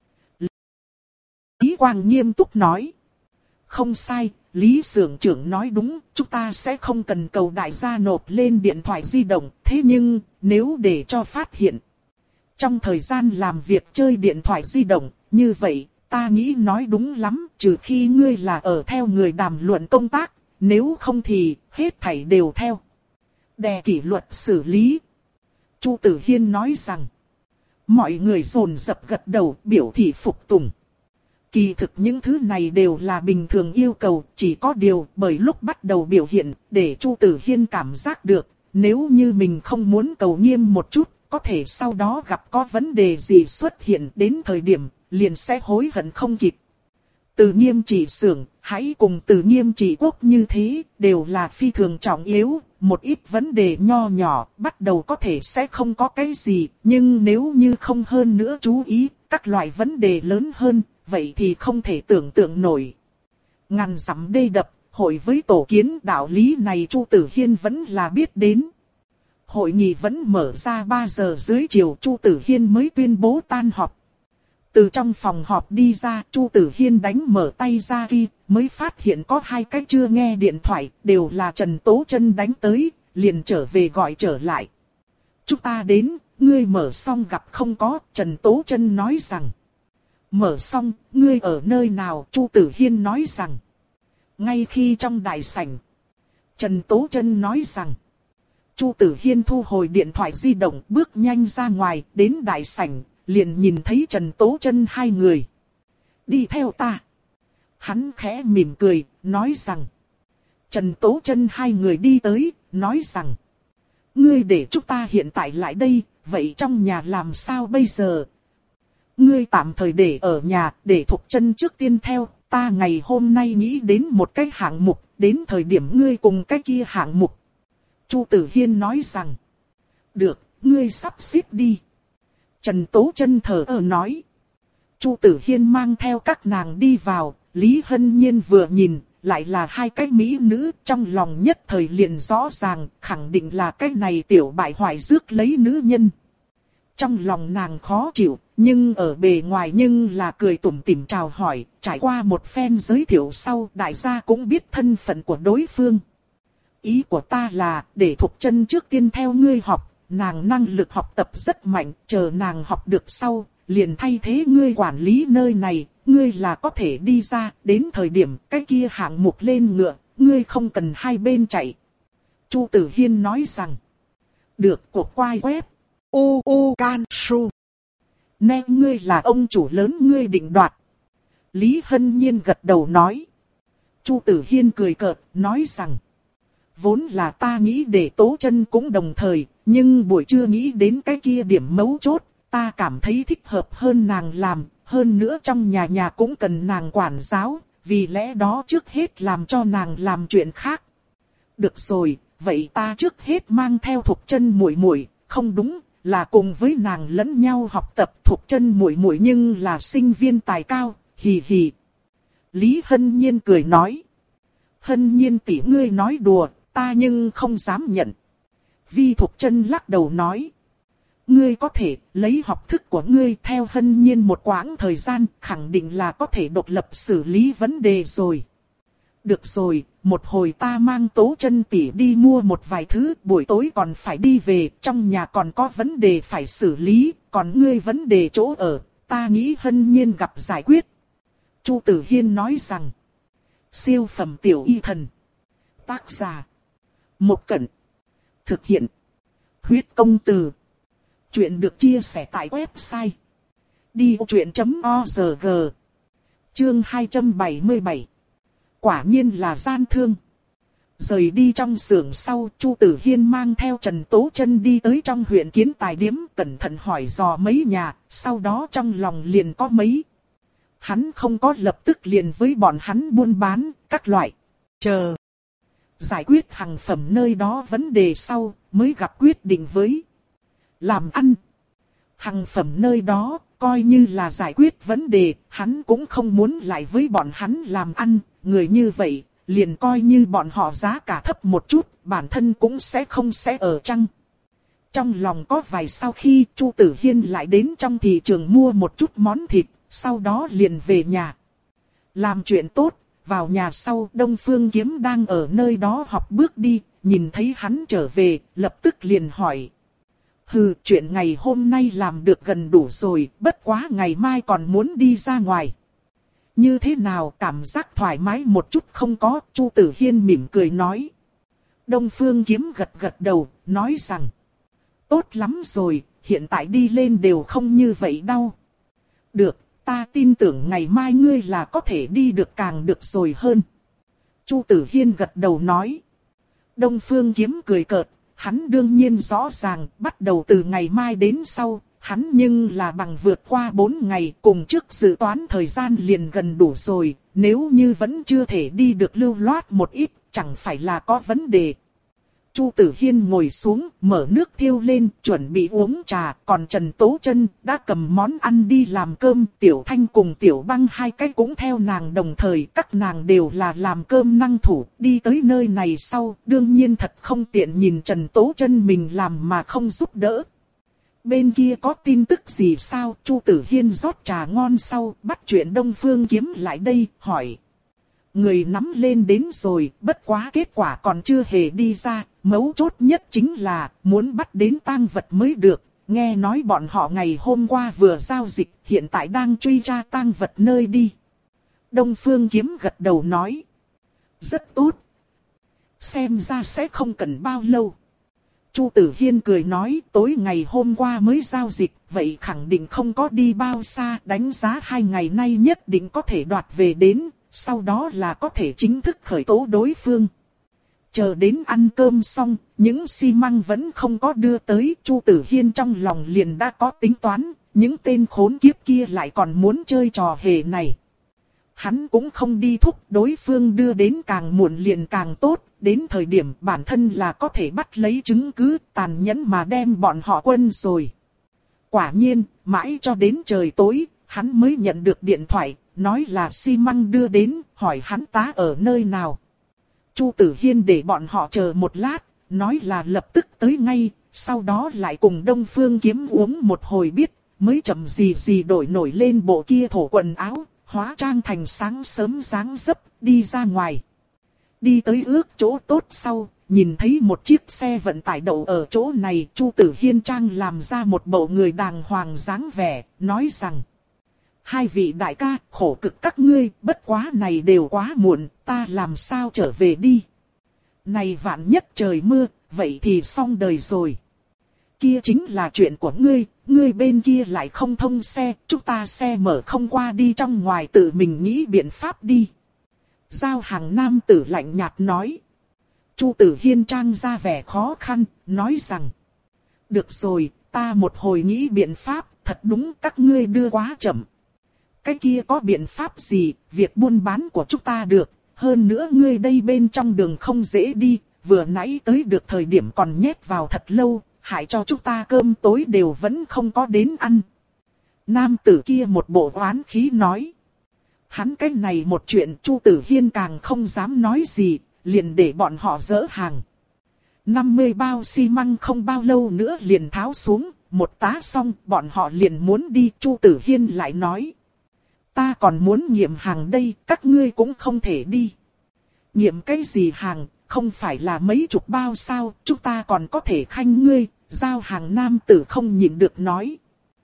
Lý Quang nghiêm túc nói. Không sai, Lý xưởng trưởng nói đúng, chúng ta sẽ không cần cầu đại gia nộp lên điện thoại di động, thế nhưng nếu để cho phát hiện trong thời gian làm việc chơi điện thoại di động, như vậy ta nghĩ nói đúng lắm, trừ khi ngươi là ở theo người đàm luận công tác, nếu không thì hết thảy đều theo đè kỷ luật xử lý. Chu Tử Hiên nói rằng. Mọi người dồn dập gật đầu biểu thị phục tùng. Kỳ thực những thứ này đều là bình thường yêu cầu, chỉ có điều bởi lúc bắt đầu biểu hiện để Chu Tử Hiên cảm giác được, nếu như mình không muốn cầu nghiêm một chút, có thể sau đó gặp có vấn đề gì xuất hiện đến thời điểm, liền sẽ hối hận không kịp. Từ nghiêm trị xưởng, hãy cùng từ nghiêm trị quốc như thế, đều là phi thường trọng yếu, một ít vấn đề nho nhỏ, bắt đầu có thể sẽ không có cái gì, nhưng nếu như không hơn nữa chú ý, các loại vấn đề lớn hơn, vậy thì không thể tưởng tượng nổi. Ngàn dặm đê đập, hội với tổ kiến đạo lý này Chu Tử Hiên vẫn là biết đến. Hội nghị vẫn mở ra ba giờ dưới chiều, Chu Tử Hiên mới tuyên bố tan họp. Từ trong phòng họp đi ra, Chu Tử Hiên đánh mở tay ra khi mới phát hiện có hai cái chưa nghe điện thoại, đều là Trần Tố Chân đánh tới, liền trở về gọi trở lại. Chúng ta đến, ngươi mở xong gặp không có, Trần Tố Chân nói rằng. Mở xong, ngươi ở nơi nào, Chu Tử Hiên nói rằng. Ngay khi trong đại sảnh, Trần Tố Chân nói rằng. Chu Tử Hiên thu hồi điện thoại di động, bước nhanh ra ngoài, đến đại sảnh, liền nhìn thấy Trần Tố Chân hai người. Đi theo ta. Hắn khẽ mỉm cười, nói rằng. Trần Tố Chân hai người đi tới, nói rằng. Ngươi để chúng ta hiện tại lại đây, vậy trong nhà làm sao bây giờ? Ngươi tạm thời để ở nhà, để Thục Chân trước tiên theo, ta ngày hôm nay nghĩ đến một cái hạng mục, đến thời điểm ngươi cùng cái kia hạng mục. Chu Tử Hiên nói rằng. Được, ngươi sắp xếp đi. Trần Tố Chân thở ơ nói. Chu Tử Hiên mang theo các nàng đi vào, Lý Hân Nhiên vừa nhìn, lại là hai cái mỹ nữ, trong lòng nhất thời liền rõ ràng, khẳng định là cái này tiểu bại hoại rước lấy nữ nhân. Trong lòng nàng khó chịu, nhưng ở bề ngoài nhưng là cười tủm tỉm chào hỏi, trải qua một phen giới thiệu sau, đại gia cũng biết thân phận của đối phương. Ý của ta là, để Thục Chân trước tiên theo ngươi học. Nàng năng lực học tập rất mạnh, chờ nàng học được sau, liền thay thế ngươi quản lý nơi này, ngươi là có thể đi ra, đến thời điểm cái kia hạng mục lên ngựa, ngươi không cần hai bên chạy. Chu Tử Hiên nói rằng, được cuộc quay web, u u can su. Nè ngươi là ông chủ lớn ngươi định đoạt. Lý Hân Nhiên gật đầu nói. Chu Tử Hiên cười cợt, nói rằng, vốn là ta nghĩ để Tố Chân cũng đồng thời, nhưng buổi trưa nghĩ đến cái kia điểm mấu chốt, ta cảm thấy thích hợp hơn nàng làm, hơn nữa trong nhà nhà cũng cần nàng quản giáo, vì lẽ đó trước hết làm cho nàng làm chuyện khác. Được rồi, vậy ta trước hết mang theo Thục Chân muội muội, không đúng, là cùng với nàng lẫn nhau học tập. Thục Chân muội muội nhưng là sinh viên tài cao, hì hì. Lý Hân Nhiên cười nói. Hân Nhiên tỷ ngươi nói đùa, ta nhưng không dám nhận. Vi Thục Chân lắc đầu nói. Ngươi có thể lấy học thức của ngươi theo Hân Nhiên một quãng thời gian, khẳng định là có thể độc lập xử lý vấn đề rồi. Được rồi, một hồi ta mang Tố Chân tỷ đi mua một vài thứ, buổi tối còn phải đi về, trong nhà còn có vấn đề phải xử lý, còn ngươi vấn đề chỗ ở, ta nghĩ Hân Nhiên gặp giải quyết. Chu Tử Hiên nói rằng, siêu phẩm tiểu y thần. Tác giả, Một Cẩn. Thực hiện, Huyết Công Từ. Chuyện được chia sẻ tại website đi truyện chấm org. Chương hai trăm bảy mươi bảy. Quả nhiên là gian thương. Rời đi trong xưởng sau, Chu Tử Hiên mang theo Trần Tố Chân đi tới trong huyện Kiến Tài Điếm, cẩn thận hỏi dò mấy nhà, sau đó trong lòng liền có mấy. Hắn không có lập tức liền với bọn hắn buôn bán, các loại. Chờ. Giải quyết hàng phẩm nơi đó vấn đề sau, mới gặp quyết định với. Làm ăn. Hàng phẩm nơi đó, coi như là giải quyết vấn đề, hắn cũng không muốn lại với bọn hắn làm ăn, người như vậy. Liền coi như bọn họ giá cả thấp một chút, bản thân cũng sẽ không sẽ ở chăng. Trong lòng có vài sau khi Chu Tử Hiên lại đến trong thị trường mua một chút món thịt, sau đó liền về nhà. Làm chuyện tốt, vào nhà sau Đông Phương Kiếm đang ở nơi đó học bước đi, nhìn thấy hắn trở về, lập tức liền hỏi. Hừ, chuyện ngày hôm nay làm được gần đủ rồi, bất quá ngày mai còn muốn đi ra ngoài. Như thế nào cảm giác thoải mái một chút không có, Chu Tử Hiên mỉm cười nói. Đông Phương Kiếm gật gật đầu, nói rằng. Tốt lắm rồi, hiện tại đi lên đều không như vậy đâu. Được, ta tin tưởng ngày mai ngươi là có thể đi được càng được rồi hơn. Chu Tử Hiên gật đầu nói. Đông Phương Kiếm cười cợt, hắn đương nhiên rõ ràng, bắt đầu từ ngày mai đến sau. Hắn nhưng là bằng vượt qua bốn ngày cùng trước dự toán thời gian liền gần đủ rồi, nếu như vẫn chưa thể đi được lưu loát một ít, chẳng phải là có vấn đề. Chu Tử Hiên ngồi xuống, mở nước thiêu lên, chuẩn bị uống trà, còn Trần Tố Chân đã cầm món ăn đi làm cơm, Tiểu Thanh cùng Tiểu Băng hai cái cũng theo nàng đồng thời, các nàng đều là làm cơm năng thủ, đi tới nơi này sau, đương nhiên thật không tiện nhìn Trần Tố Chân mình làm mà không giúp đỡ. Bên kia có tin tức gì sao? Chu Tử Hiên rót trà ngon sau, bắt chuyện Đông Phương Kiếm lại đây, hỏi. Người nắm lên đến rồi, bất quá kết quả còn chưa hề đi ra, mấu chốt nhất chính là muốn bắt đến tang vật mới được. Nghe nói bọn họ ngày hôm qua vừa giao dịch, hiện tại đang truy tra tang vật nơi đi. Đông Phương Kiếm gật đầu nói. Rất tốt. Xem ra sẽ không cần bao lâu. Chu Tử Hiên cười nói tối ngày hôm qua mới giao dịch, vậy khẳng định không có đi bao xa, đánh giá hai ngày nay nhất định có thể đoạt về đến, sau đó là có thể chính thức khởi tố đối phương. Chờ đến ăn cơm xong, những xi măng vẫn không có đưa tới, Chu Tử Hiên trong lòng liền đã có tính toán, những tên khốn kiếp kia lại còn muốn chơi trò hề này. Hắn cũng không đi thúc đối phương đưa đến càng muộn liền càng tốt, đến thời điểm bản thân là có thể bắt lấy chứng cứ tàn nhẫn mà đem bọn họ quân rồi. Quả nhiên, mãi cho đến trời tối, hắn mới nhận được điện thoại, nói là xi măng đưa đến, hỏi hắn tá ở nơi nào. Chu Tử Hiên để bọn họ chờ một lát, nói là lập tức tới ngay, sau đó lại cùng Đông Phương Kiếm uống một hồi biết, mới chậm gì gì đổi nổi lên bộ kia thổ quần áo. Hóa trang thành sáng sớm dáng dấp, đi ra ngoài. Đi tới ước chỗ tốt sau, nhìn thấy một chiếc xe vận tải đậu ở chỗ này, Chu Tử Hiên trang làm ra một bộ người đàng hoàng dáng vẻ, nói rằng. Hai vị đại ca, khổ cực các ngươi, bất quá này đều quá muộn, ta làm sao trở về đi. Này vạn nhất trời mưa, vậy thì xong đời rồi. Kia chính là chuyện của ngươi, ngươi bên kia lại không thông xe, chúng ta xe mở không qua đi trong ngoài tự mình nghĩ biện pháp đi. Giao hàng nam tử lạnh nhạt nói. Chu Tử Hiên trang ra vẻ khó khăn, nói rằng. Được rồi, ta một hồi nghĩ biện pháp, thật đúng các ngươi đưa quá chậm. Cái kia có biện pháp gì, việc buôn bán của chúng ta được, hơn nữa ngươi đây bên trong đường không dễ đi, vừa nãy tới được thời điểm còn nhét vào thật lâu. Hại cho chúng ta cơm tối đều vẫn không có đến ăn. Nam tử kia một bộ oán khí nói. Hắn cái này một chuyện Chu Tử Hiên càng không dám nói gì, liền để bọn họ dỡ hàng. năm mươi bao xi măng không bao lâu nữa liền tháo xuống, một tá xong bọn họ liền muốn đi. Chu Tử Hiên lại nói. Ta còn muốn nghiệm hàng đây, các ngươi cũng không thể đi. Nghiệm cái gì hàng? Không phải là mấy chục bao sao, chúng ta còn có thể khanh ngươi, giao hàng nam tử không nhịn được nói.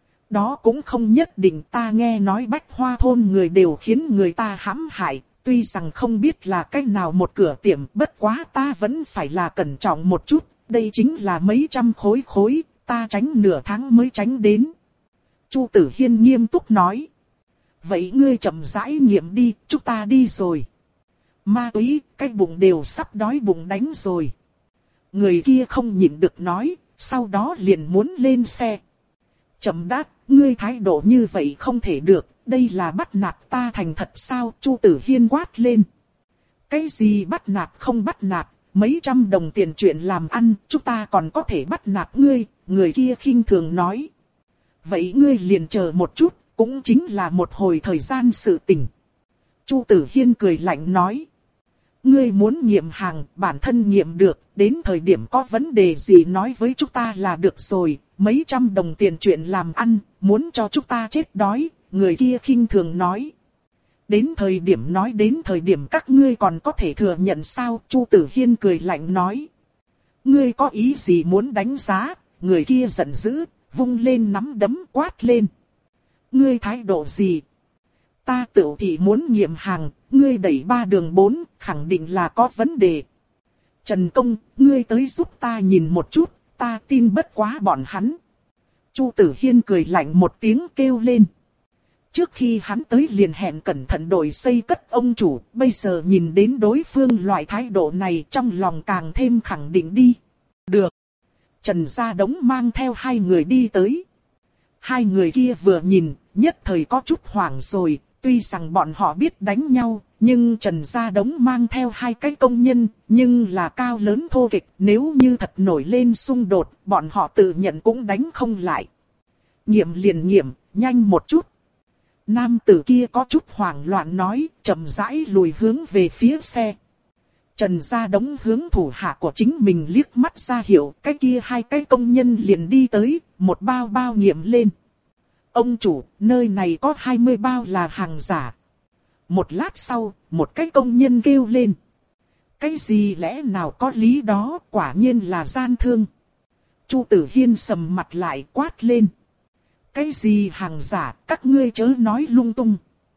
Đó cũng không nhất định, ta nghe nói Bách Hoa thôn người đều khiến người ta hãm hại, tuy rằng không biết là cách nào một cửa tiệm, bất quá ta vẫn phải là cẩn trọng một chút, đây chính là mấy trăm khối khối, ta tránh nửa tháng mới tránh đến. Chu Tử Hiên nghiêm túc nói. vậy ngươi chậm rãi nghiệm đi, chúng ta đi rồi. Ma túy, cái bụng đều sắp đói bụng đánh rồi. Người kia không nhịn được nói, sau đó liền muốn lên xe. Chậm đã, ngươi thái độ như vậy không thể được, đây là bắt nạt ta thành thật sao? Chu Tử Hiên quát lên. Cái gì bắt nạt không bắt nạt, mấy trăm đồng tiền chuyện làm ăn, chúng ta còn có thể bắt nạt ngươi, người kia khinh thường nói. Vậy ngươi liền chờ một chút, cũng chính là một hồi thời gian sự tình. Chu Tử Hiên cười lạnh nói. Ngươi muốn nghiệm hàng, bản thân nghiệm được, đến thời điểm có vấn đề gì nói với chúng ta là được rồi, mấy trăm đồng tiền chuyện làm ăn, muốn cho chúng ta chết đói, người kia khinh thường nói. Đến thời điểm nói đến thời điểm các ngươi còn có thể thừa nhận sao? Chu Tử Hiên cười lạnh nói. Ngươi có ý gì muốn đánh giá? Người kia giận dữ, vung lên nắm đấm quát lên. Ngươi thái độ gì? Ta tự thì muốn nghiệm hàng, ngươi đẩy ba đường bốn, khẳng định là có vấn đề. Trần Công, ngươi tới giúp ta nhìn một chút, ta tin bất quá bọn hắn. Chu Tử Hiên cười lạnh một tiếng kêu lên. Trước khi hắn tới liền hẹn cẩn thận đổi xây cất ông chủ, bây giờ nhìn đến đối phương loại thái độ này trong lòng càng thêm khẳng định đi. Được. Trần Gia Đống mang theo hai người đi tới. Hai người kia vừa nhìn, nhất thời có chút hoảng rồi, tuy rằng bọn họ biết đánh nhau, nhưng Trần Gia Đống mang theo hai cái công nhân, nhưng là cao lớn thô kịch, nếu như thật nổi lên xung đột, bọn họ tự nhận cũng đánh không lại. Nghiệm liền nghiệm, nhanh một chút. Nam tử kia có chút hoảng loạn nói, chậm rãi lùi hướng về phía xe. Trần Gia Đống hướng thủ hạ của chính mình liếc mắt ra hiệu, cái kia hai cái công nhân liền đi tới, một bao bao nghiệm lên. Ông chủ, nơi này có hai mươi bao là hàng giả. Một lát sau, một cái công nhân kêu lên. Cái gì lẽ nào có lý đó, quả nhiên là gian thương. Chu Tử Hiên sầm mặt lại quát lên. Cái gì hàng giả, các ngươi chớ nói lung tung.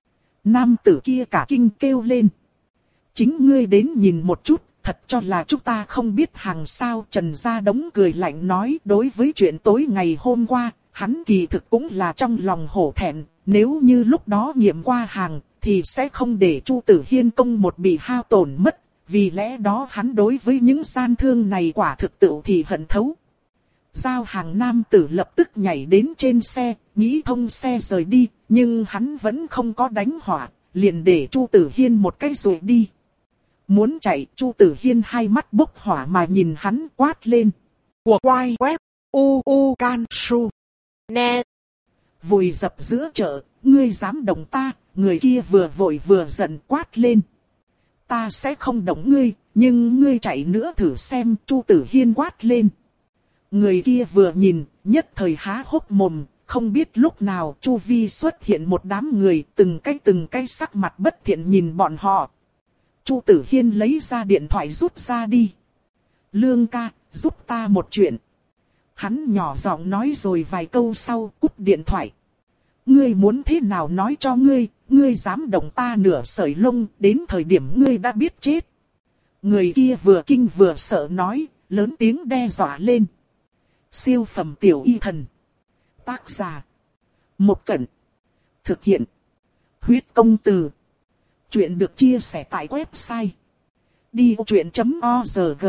Nam tử kia cả kinh kêu lên. Chính ngươi đến nhìn một chút, thật cho là chúng ta không biết hàng sao. Trần Gia Đống cười lạnh nói, đối với chuyện tối ngày hôm qua, hắn kỳ thực cũng là trong lòng hổ thẹn. Nếu như lúc đó nghiệm qua hàng, thì sẽ không để Chu Tử Hiên công một bị hao tổn mất. Vì lẽ đó hắn đối với những gian thương này quả thực tự thì hận thấu. Giao hàng nam tử lập tức nhảy đến trên xe, nghĩ thông xe rời đi, nhưng hắn vẫn không có đánh hỏa, liền để Chu Tử Hiên một cái rồi đi. Muốn chạy, Chu Tử Hiên hai mắt bốc hỏa mà nhìn hắn quát lên. Của quay web u u can su net. Vùi dập giữa chợ, ngươi dám động ta, người kia vừa vội vừa giận quát lên. Ta sẽ không động ngươi, nhưng ngươi chạy nữa thử xem, Chu Tử Hiên quát lên. Người kia vừa nhìn, nhất thời há hốc mồm, không biết lúc nào chu vi xuất hiện một đám người, từng cái từng cái sắc mặt bất thiện nhìn bọn họ. Chu Tử Hiên lấy ra điện thoại rút ra đi. Lương ca, giúp ta một chuyện. Hắn nhỏ giọng nói rồi vài câu sau cúp điện thoại. Ngươi muốn thế nào nói cho ngươi, ngươi dám động ta nửa sợi lông, đến thời điểm ngươi đã biết chết. Người kia vừa kinh vừa sợ nói, lớn tiếng đe dọa lên. Siêu phẩm tiểu y thần. Tác giả. Một Cẩn. Thực hiện. Huyết công từ. Chuyện được chia sẻ tại website. đi ô chuyện chấm org.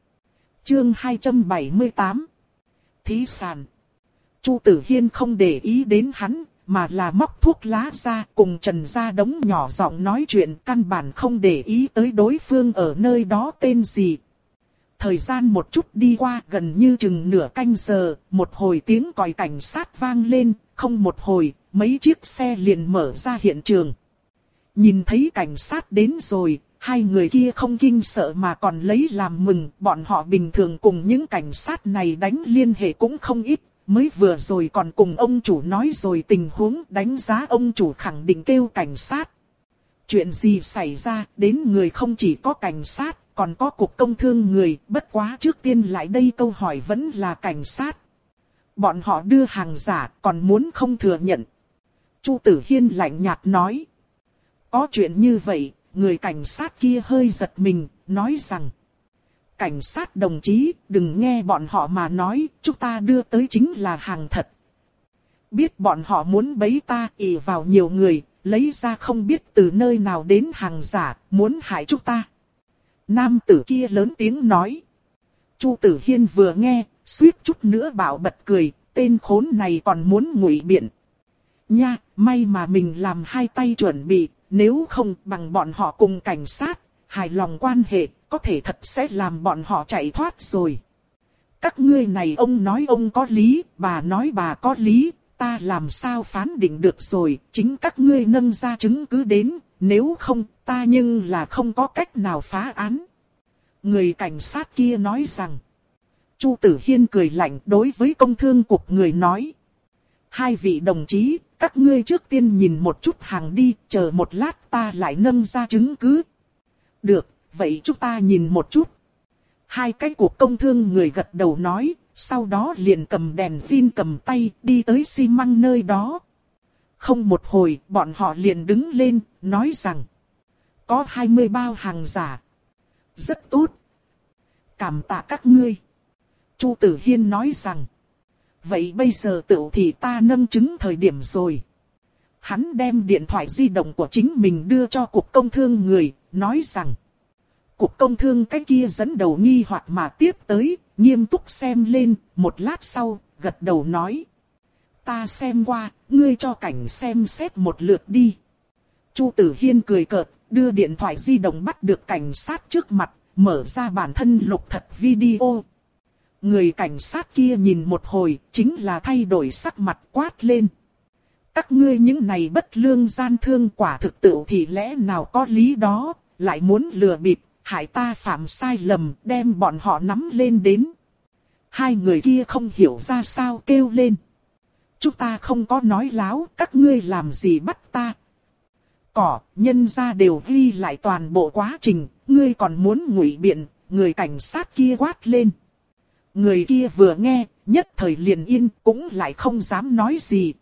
Chương hai trăm bảy mươi tám. Thí sàn. Chu Tử Hiên không để ý đến hắn, mà là móc thuốc lá ra cùng Trần Gia Đống nhỏ giọng nói chuyện, căn bản không để ý tới đối phương ở nơi đó tên gì. Thời gian một chút đi qua, gần như chừng nửa canh giờ, một hồi tiếng còi cảnh sát vang lên, không một hồi, mấy chiếc xe liền mở ra hiện trường. Nhìn thấy cảnh sát đến rồi, hai người kia không kinh sợ mà còn lấy làm mừng, bọn họ bình thường cùng những cảnh sát này đánh liên hệ cũng không ít, mới vừa rồi còn cùng ông chủ nói rồi tình huống, đánh giá ông chủ khẳng định kêu cảnh sát. Chuyện gì xảy ra, đến người không chỉ có cảnh sát, còn có cục công thương người, bất quá trước tiên lại đây câu hỏi vẫn là cảnh sát. Bọn họ đưa hàng giả, còn muốn không thừa nhận. Chu Tử Hiên lạnh nhạt nói. Có chuyện như vậy, người cảnh sát kia hơi giật mình, nói rằng. Cảnh sát đồng chí, đừng nghe bọn họ mà nói, chúng ta đưa tới chính là hàng thật. Biết bọn họ muốn bấy ta ỷ vào nhiều người, lấy ra không biết từ nơi nào đến hàng giả, muốn hại chúng ta. Nam tử kia lớn tiếng nói. Chu Tử Hiên vừa nghe, suýt chút nữa bảo bật cười, tên khốn này còn muốn ngụy biện. Nha, may mà mình làm hai tay chuẩn bị, nếu không bằng bọn họ cùng cảnh sát, hài lòng quan hệ, có thể thật sẽ làm bọn họ chạy thoát rồi. Các ngươi này ông nói ông có lý, bà nói bà có lý, ta làm sao phán định được rồi, chính các ngươi nâng ra chứng cứ đến, nếu không, ta nhưng là không có cách nào phá án. Người cảnh sát kia nói rằng. Chu Tử Hiên cười lạnh đối với công thương cục người nói. Hai vị đồng chí, các ngươi trước tiên nhìn một chút hàng đi, chờ một lát ta lại nâng ra chứng cứ. Được, vậy chúng ta nhìn một chút. Hai cái cuộc công thương người gật đầu nói, sau đó liền cầm đèn pin cầm tay đi tới xi măng nơi đó. Không một hồi, bọn họ liền đứng lên, nói rằng. Có hai mươi bao hàng giả. Rất tốt. Cảm tạ các ngươi. Chu Tử Hiên nói rằng. Vậy bây giờ tựu thì ta nâng chứng thời điểm rồi. Hắn đem điện thoại di động của chính mình đưa cho cục công thương người, nói rằng. Cục công thương cái kia dẫn đầu nghi hoặc mà tiếp tới, nghiêm túc xem lên, một lát sau, gật đầu nói. Ta xem qua, ngươi cho cảnh xem xét một lượt đi. Chu Tử Hiên cười cợt, đưa điện thoại di động bắt được cảnh sát trước mặt, mở ra bản thân lục thật video. Người cảnh sát kia nhìn một hồi, chính là thay đổi sắc mặt quát lên. Các ngươi những này bất lương gian thương quả thực tự thì lẽ nào có lý đó, lại muốn lừa bịp, hại ta phạm sai lầm, đem bọn họ nắm lên đến. Hai người kia không hiểu ra sao kêu lên. Chúng ta không có nói láo, các ngươi làm gì bắt ta. Cỏ, nhân ra đều ghi lại toàn bộ quá trình, ngươi còn muốn ngụy biện, người cảnh sát kia quát lên. Người kia vừa nghe, nhất thời liền yên, cũng lại không dám nói gì.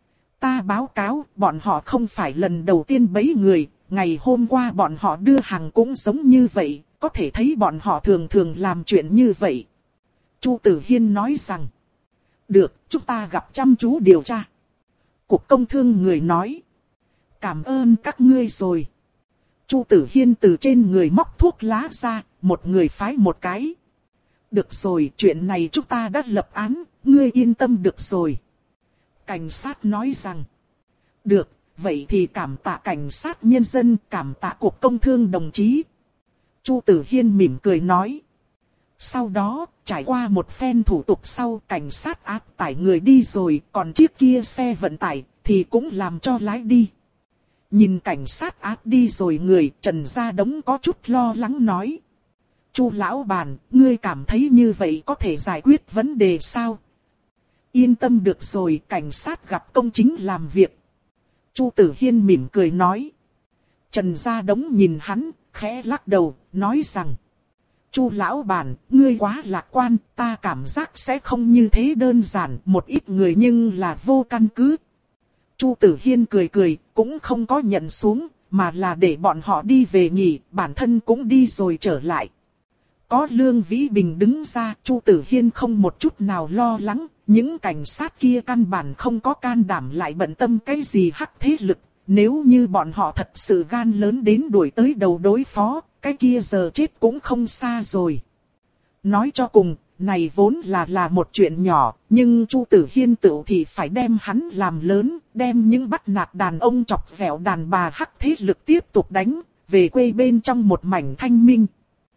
Ta báo cáo, bọn họ không phải lần đầu tiên bẫy người, ngày hôm qua bọn họ đưa hàng cũng giống như vậy, có thể thấy bọn họ thường thường làm chuyện như vậy. Chu Tử Hiên nói rằng, được, chúng ta gặp chăm chú điều tra. Cục công thương người nói, cảm ơn các ngươi rồi. Chu Tử Hiên từ trên người móc thuốc lá ra, một người phái một cái. Được rồi, chuyện này chúng ta đã lập án, ngươi yên tâm được rồi. Cảnh sát nói rằng, được, vậy thì cảm tạ cảnh sát nhân dân, cảm tạ cục công thương đồng chí. Chu Tử Hiên mỉm cười nói. Sau đó, trải qua một phen thủ tục sau, cảnh sát áp tải người đi rồi, còn chiếc kia xe vận tải thì cũng làm cho lái đi. Nhìn cảnh sát áp đi rồi người, Trần Gia Đống có chút lo lắng nói. Chu lão bản, ngươi cảm thấy như vậy có thể giải quyết vấn đề sao? Yên tâm được rồi, cảnh sát gặp công chính làm việc. Chu Tử Hiên mỉm cười nói. Trần Gia Đống nhìn hắn, khẽ lắc đầu, nói rằng. Chu lão bản, ngươi quá lạc quan, ta cảm giác sẽ không như thế đơn giản, một ít người nhưng là vô căn cứ. Chu Tử Hiên cười cười, cũng không có nhận xuống, mà là để bọn họ đi về nghỉ, bản thân cũng đi rồi trở lại. Có Lương Vĩ Bình đứng ra, Chu Tử Hiên không một chút nào lo lắng, những cảnh sát kia căn bản không có can đảm lại bận tâm cái gì hắc thế lực, nếu như bọn họ thật sự gan lớn đến đuổi tới đầu đối phó, cái kia giờ chết cũng không xa rồi. Nói cho cùng, này vốn là là một chuyện nhỏ, nhưng Chu Tử Hiên tự thì phải đem hắn làm lớn, đem những bắt nạt đàn ông chọc ghẹo đàn bà hắc thế lực tiếp tục đánh, về quê bên trong một mảnh thanh minh.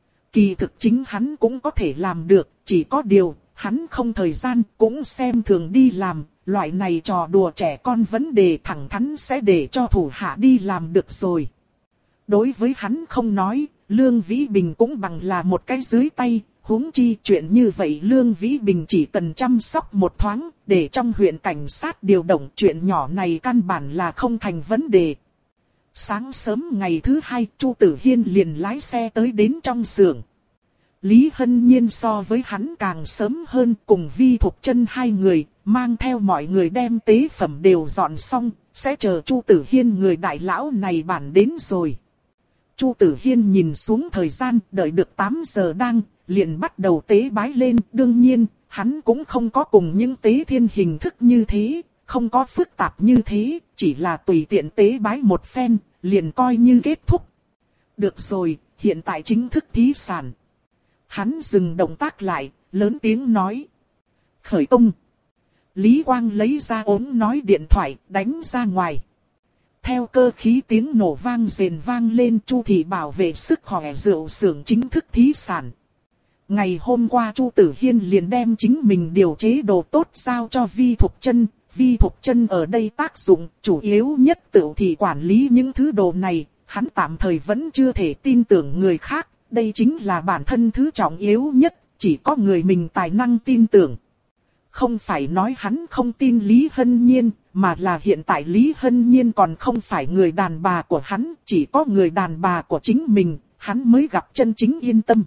Kỳ thực chính hắn cũng có thể làm được, chỉ có điều, hắn không thời gian cũng xem thường đi làm, loại này trò đùa trẻ con vấn đề thẳng thắn sẽ để cho thủ hạ đi làm được rồi. Đối với hắn không nói, Lương Vĩ Bình cũng bằng là một cái dưới tay, huống chi chuyện như vậy Lương Vĩ Bình chỉ cần chăm sóc một thoáng, để trong huyện cảnh sát điều động chuyện nhỏ này căn bản là không thành vấn đề. Sáng sớm ngày thứ hai, Chu Tử Hiên liền lái xe tới đến trong xưởng. Lý Hân Nhiên so với hắn càng sớm hơn, cùng Vi Thục Chân hai người, mang theo mọi người đem tế phẩm đều dọn xong, sẽ chờ Chu Tử Hiên người đại lão này bản đến rồi. Chu Tử Hiên nhìn xuống thời gian, đợi được tám giờ đang, liền bắt đầu tế bái lên, đương nhiên, hắn cũng không có cùng những tế thiên hình thức như thế, không có phức tạp như thế, chỉ là tùy tiện tế bái một phen, liền coi như kết thúc. Được rồi, hiện tại chính thức thí sản. Hắn dừng động tác lại, lớn tiếng nói. Khởi công. Lý Quang lấy ra ốm nói điện thoại, đánh ra ngoài. Theo cơ khí tiếng nổ vang rền vang lên, Chu thị bảo vệ sức khỏe rượu xưởng chính thức thí sản. Ngày hôm qua Chu Tử Hiên liền đem chính mình điều chế đồ tốt giao cho Vi Thục Chân. Vi Thục Chân ở đây tác dụng chủ yếu nhất tự thị quản lý những thứ đồ này, hắn tạm thời vẫn chưa thể tin tưởng người khác, đây chính là bản thân thứ trọng yếu nhất, chỉ có người mình tài năng tin tưởng. Không phải nói hắn không tin Lý Hân Nhiên, mà là hiện tại Lý Hân Nhiên còn không phải người đàn bà của hắn, chỉ có người đàn bà của chính mình, hắn mới gặp chân chính yên tâm.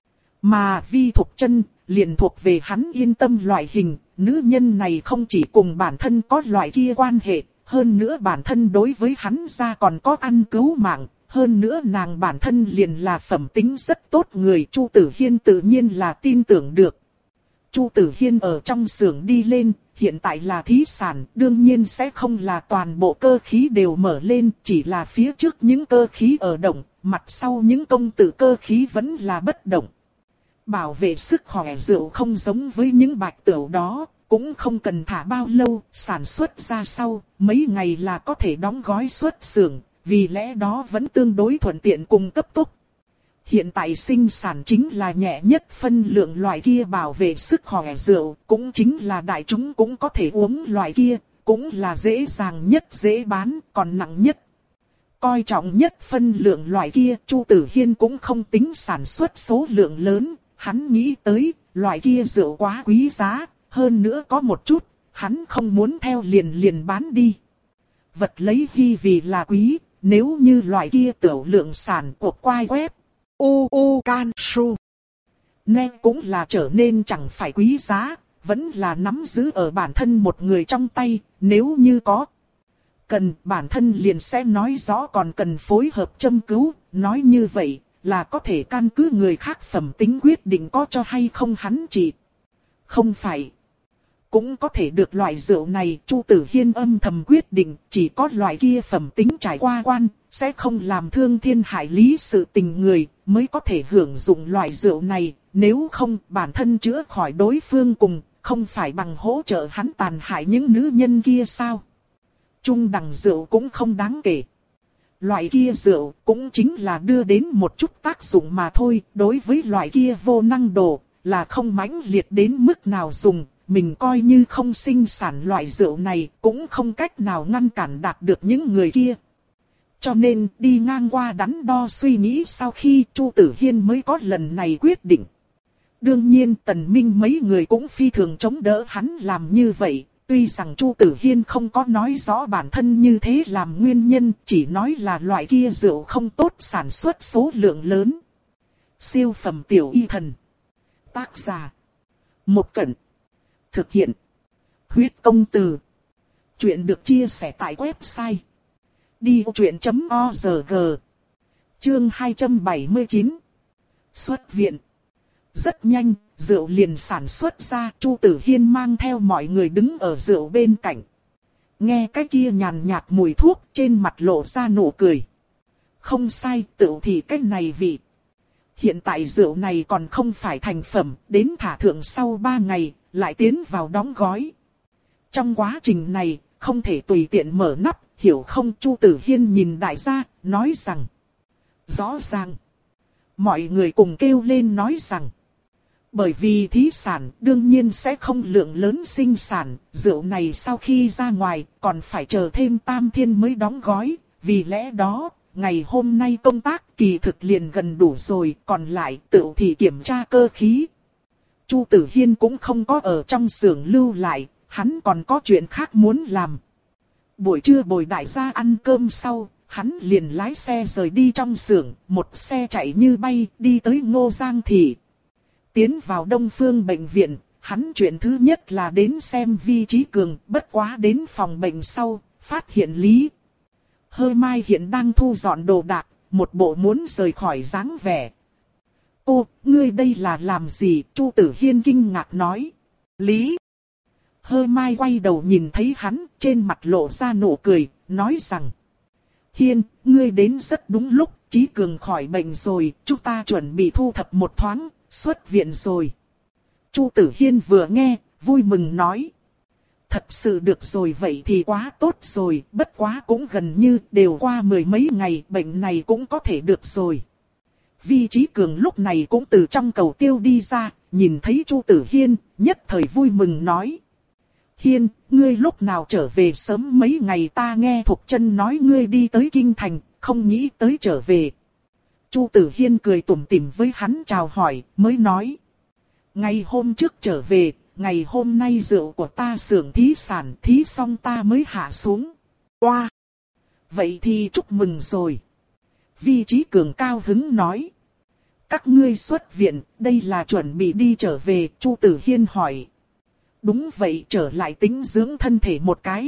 Mà Vi Thục Chân liền thuộc về hắn yên tâm loại hình, nữ nhân này không chỉ cùng bản thân có loại kia quan hệ, hơn nữa bản thân đối với hắn ra còn có ăn cứu mạng, hơn nữa nàng bản thân liền là phẩm tính rất tốt người, Chu Tử Hiên tự nhiên là tin tưởng được. Chu Tử Hiên ở trong xưởng đi lên, hiện tại là thí sản, đương nhiên sẽ không là toàn bộ cơ khí đều mở lên, chỉ là phía trước những cơ khí ở động, mặt sau những công tử cơ khí vẫn là bất động. Bảo vệ sức khỏe rượu không giống với những bạch tửu đó, cũng không cần thả bao lâu, sản xuất ra sau, mấy ngày là có thể đóng gói xuất xưởng, vì lẽ đó vẫn tương đối thuận tiện cùng cấp tốc. Hiện tại sinh sản chính là nhẹ nhất phân lượng loại kia bảo vệ sức khỏe rượu, cũng chính là đại chúng cũng có thể uống loại kia, cũng là dễ dàng nhất dễ bán, còn nặng nhất. Coi trọng nhất phân lượng loại kia, Chu Tử Hiên cũng không tính sản xuất số lượng lớn, hắn nghĩ tới, loại kia rượu quá quý giá, hơn nữa có một chút, hắn không muốn theo liền liền bán đi. Vật lấy hy vì là quý, nếu như loại kia tiểu lượng sản của quai web, u u can su, nên cũng là trở nên chẳng phải quý giá, vẫn là nắm giữ ở bản thân một người trong tay, nếu như có cần bản thân liền sẽ nói rõ còn cần phối hợp châm cứu, nói như vậy là có thể căn cứ người khác phẩm tính quyết định có cho hay không hắn trị. Không phải. Cũng có thể được loại rượu này, Chu Tử Hiên âm thầm quyết định, chỉ có loại kia phẩm tính trải qua quan, sẽ không làm thương thiên hại lý sự tình người, mới có thể hưởng dụng loại rượu này, nếu không bản thân chữa khỏi đối phương cùng, không phải bằng hỗ trợ hắn tàn hại những nữ nhân kia sao. Trung đẳng rượu cũng không đáng kể. Loại kia rượu cũng chính là đưa đến một chút tác dụng mà thôi, đối với loại kia vô năng đồ, là không mãnh liệt đến mức nào dùng, mình coi như không sinh sản loại rượu này, cũng không cách nào ngăn cản đạt được những người kia. Cho nên đi ngang qua đắn đo suy nghĩ sau khi Chu Tử Hiên mới có lần này quyết định. Đương nhiên Tần Minh mấy người cũng phi thường chống đỡ hắn làm như vậy. Tuy rằng Chu Tử Hiên không có nói rõ bản thân như thế làm nguyên nhân, chỉ nói là loại kia rượu không tốt sản xuất số lượng lớn. Siêu phẩm tiểu y thần. Tác giả. Một Cẩn. Thực hiện. Huyết công từ. Chuyện được chia sẻ tại website. đi vô chuyện chấm org. Chương hai trăm bảy mươi chín. Xuất viện. Rất nhanh, rượu liền sản xuất ra, Chu Tử Hiên mang theo mọi người đứng ở rượu bên cạnh. Nghe cái kia nhàn nhạt mùi thuốc, trên mặt lộ ra nụ cười. Không sai, tựu thì cái này vị. Hiện tại rượu này còn không phải thành phẩm, đến thả thượng sau ba ngày, lại tiến vào đóng gói. Trong quá trình này, không thể tùy tiện mở nắp, hiểu không? Chu Tử Hiên nhìn đại gia, nói rằng. Rõ ràng. Mọi người cùng kêu lên nói rằng. Bởi vì thí sản đương nhiên sẽ không lượng lớn sinh sản, rượu này sau khi ra ngoài còn phải chờ thêm tam thiên mới đóng gói, vì lẽ đó, ngày hôm nay công tác kỳ thực liền gần đủ rồi, còn lại tự thì kiểm tra cơ khí. Chu Tử Hiên cũng không có ở trong xưởng lưu lại, hắn còn có chuyện khác muốn làm. Buổi trưa bồi đại gia ăn cơm sau, hắn liền lái xe rời đi trong xưởng, một xe chạy như bay đi tới Ngô Giang Thị. Tiến vào Đông Phương bệnh viện, hắn chuyện thứ nhất là đến xem Vi Chí Cường, bất quá đến phòng bệnh sau, phát hiện Lý Hơ Mai hiện đang thu dọn đồ đạc, một bộ muốn rời khỏi dáng vẻ. Ô, ngươi đây là làm gì? Chu Tử Hiên kinh ngạc nói. Lý Hơ Mai quay đầu nhìn thấy hắn, trên mặt lộ ra nụ cười, nói rằng: Hiên, ngươi đến rất đúng lúc, Chí Cường khỏi bệnh rồi, chúng ta chuẩn bị thu thập một thoáng, xuất viện rồi. Chu Tử Hiên vừa nghe, vui mừng nói: Thật sự được rồi, vậy thì quá tốt rồi, bất quá cũng gần như đều qua mười mấy ngày, bệnh này cũng có thể được rồi. Vi Chí Cường lúc này cũng từ trong cầu tiêu đi ra, nhìn thấy Chu Tử Hiên, nhất thời vui mừng nói: Hiên, ngươi lúc nào trở về sớm mấy ngày, ta nghe Thục Chân nói ngươi đi tới Kinh Thành, không nghĩ tới trở về. Chu Tử Hiên cười tủm tỉm với hắn chào hỏi, mới nói: Ngày hôm trước trở về, ngày hôm nay rượu của ta xưởng thí sản thí xong ta mới hạ xuống. Oa! Wow. Vậy thì chúc mừng rồi. Vi Chí Cường cao hứng nói: Các ngươi xuất viện, đây là chuẩn bị đi trở về. Chu Tử Hiên hỏi: Đúng vậy, trở lại tính dưỡng thân thể một cái.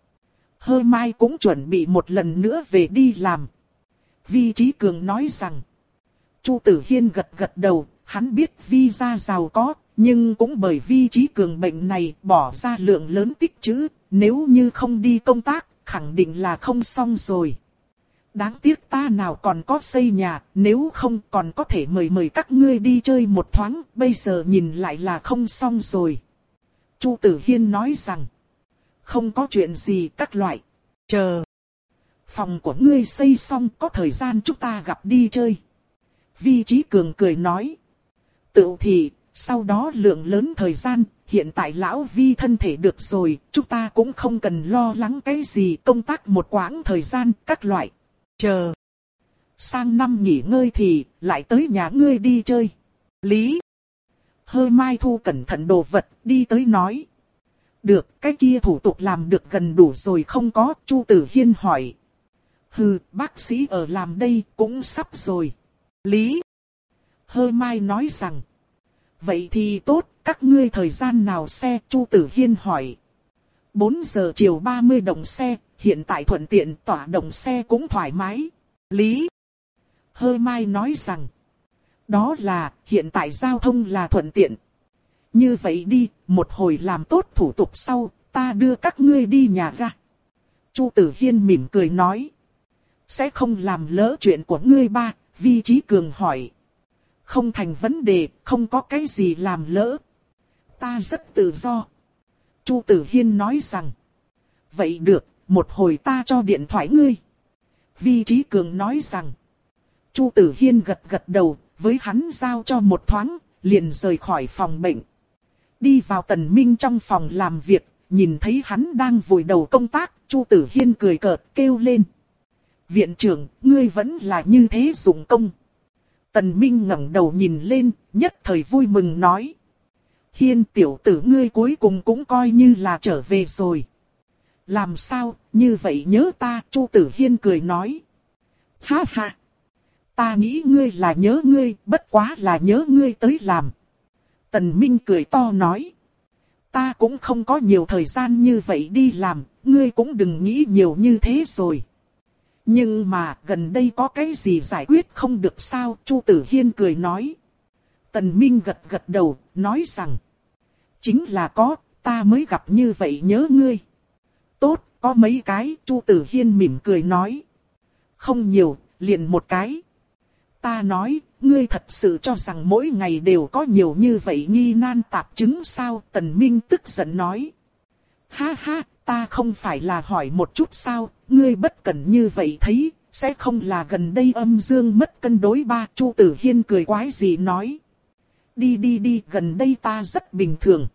Hơ Mai cũng chuẩn bị một lần nữa về đi làm. Vi Chí Cường nói rằng. Chu Tử Hiên gật gật đầu, hắn biết Vi gia giàu có, nhưng cũng bởi Vi Chí Cường bệnh này bỏ ra lượng lớn tích trữ, nếu như không đi công tác, khẳng định là không xong rồi. Đáng tiếc ta nào còn có xây nhà, nếu không còn có thể mời mời các ngươi đi chơi một thoáng, bây giờ nhìn lại là không xong rồi. Chu Tử Hiên nói rằng, không có chuyện gì các loại, chờ. Phòng của ngươi xây xong có thời gian chúng ta gặp đi chơi. Vi Chí Cường cười nói, tự thì, sau đó lượng lớn thời gian, hiện tại lão Vi thân thể được rồi, chúng ta cũng không cần lo lắng cái gì, công tác một quãng thời gian các loại, chờ. Sang năm nghỉ ngơi thì, lại tới nhà ngươi đi chơi. Lý Hơ Mai thu cẩn thận đồ vật, đi tới nói. Được, cái kia thủ tục làm được gần đủ rồi không có, Chu Tử Hiên hỏi. Hừ, bác sĩ ở làm đây, cũng sắp rồi. Lý Hơ Mai nói rằng. Vậy thì tốt, các ngươi thời gian nào xe, Chu Tử Hiên hỏi. bốn giờ chiều ba mươi đồng xe, hiện tại thuận tiện tỏa đồng xe cũng thoải mái. Lý Hơ Mai nói rằng. Đó là, hiện tại giao thông là thuận tiện. Như vậy đi, một hồi làm tốt thủ tục sau, ta đưa các ngươi đi nhà ga. Chu Tử Hiên mỉm cười nói. Sẽ không làm lỡ chuyện của ngươi ba, Vi Chí Cường hỏi. Không thành vấn đề, không có cái gì làm lỡ. Ta rất tự do. Chu Tử Hiên nói rằng. Vậy được, một hồi ta cho điện thoại ngươi. Vi Chí Cường nói rằng. Chu Tử Hiên gật gật đầu, với hắn giao cho một thoáng, liền rời khỏi phòng bệnh. Đi vào Tần Minh trong phòng làm việc, nhìn thấy hắn đang vùi đầu công tác, Chu Tử Hiên cười cợt kêu lên. Viện trưởng, ngươi vẫn là như thế dụng công. Tần Minh ngẩng đầu nhìn lên, nhất thời vui mừng nói. Hiên tiểu tử ngươi cuối cùng cũng coi như là trở về rồi. Làm sao, như vậy nhớ ta, Chu Tử Hiên cười nói. Ha ha, ta nghĩ ngươi là nhớ ngươi, bất quá là nhớ ngươi tới làm. Tần Minh cười to nói. Ta cũng không có nhiều thời gian như vậy đi làm, ngươi cũng đừng nghĩ nhiều như thế rồi. Nhưng mà gần đây có cái gì giải quyết không được sao, Chu Tử Hiên cười nói. Tần Minh gật gật đầu, nói rằng. Chính là có, ta mới gặp như vậy nhớ ngươi. Tốt, có mấy cái, Chu Tử Hiên mỉm cười nói. Không nhiều, liền một cái. Ta nói, ngươi thật sự cho rằng mỗi ngày đều có nhiều như vậy nghi nan tạp chứng sao? Tần Minh tức giận nói. Ha ha, ta không phải là hỏi một chút sao, ngươi bất cẩn như vậy thấy, sẽ không là gần đây âm dương mất cân đối ba. Chu Tử Hiên cười quái gì nói. Đi đi đi, gần đây ta rất bình thường.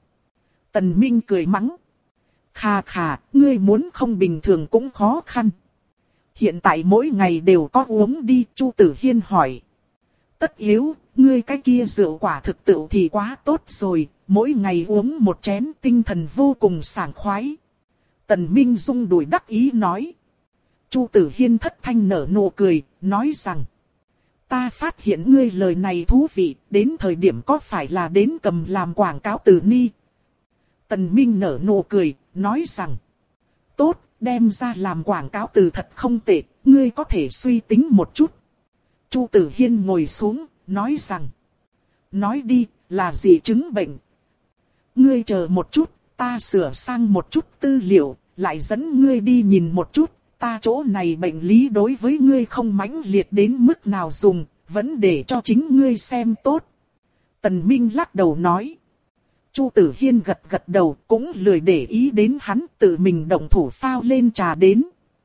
Tần Minh cười mắng. Khà khà, ngươi muốn không bình thường cũng khó khăn. Hiện tại mỗi ngày đều có uống đi, Chu Tử Hiên hỏi. Tất yếu, ngươi cái kia rượu quả thực tự thì quá tốt rồi, mỗi ngày uống một chén tinh thần vô cùng sảng khoái. Tần Minh rung đùi đắc ý nói. Chu Tử Hiên thất thanh nở nụ cười, nói rằng. Ta phát hiện ngươi lời này thú vị, đến thời điểm có phải là đến cầm làm quảng cáo từ ni. Tần Minh nở nụ cười, nói rằng. Tốt, đem ra làm quảng cáo từ thật không tệ, ngươi có thể suy tính một chút. Chu Tử Hiên ngồi xuống, nói rằng. Nói đi, là gì chứng bệnh? Ngươi chờ một chút, ta sửa sang một chút tư liệu, lại dẫn ngươi đi nhìn một chút, ta chỗ này bệnh lý đối với ngươi không mãnh liệt đến mức nào dùng, vẫn để cho chính ngươi xem tốt. Tần Minh lắc đầu nói. Chu Tử Hiên gật gật đầu, cũng lười để ý đến hắn, tự mình động thủ phao lên trà đến.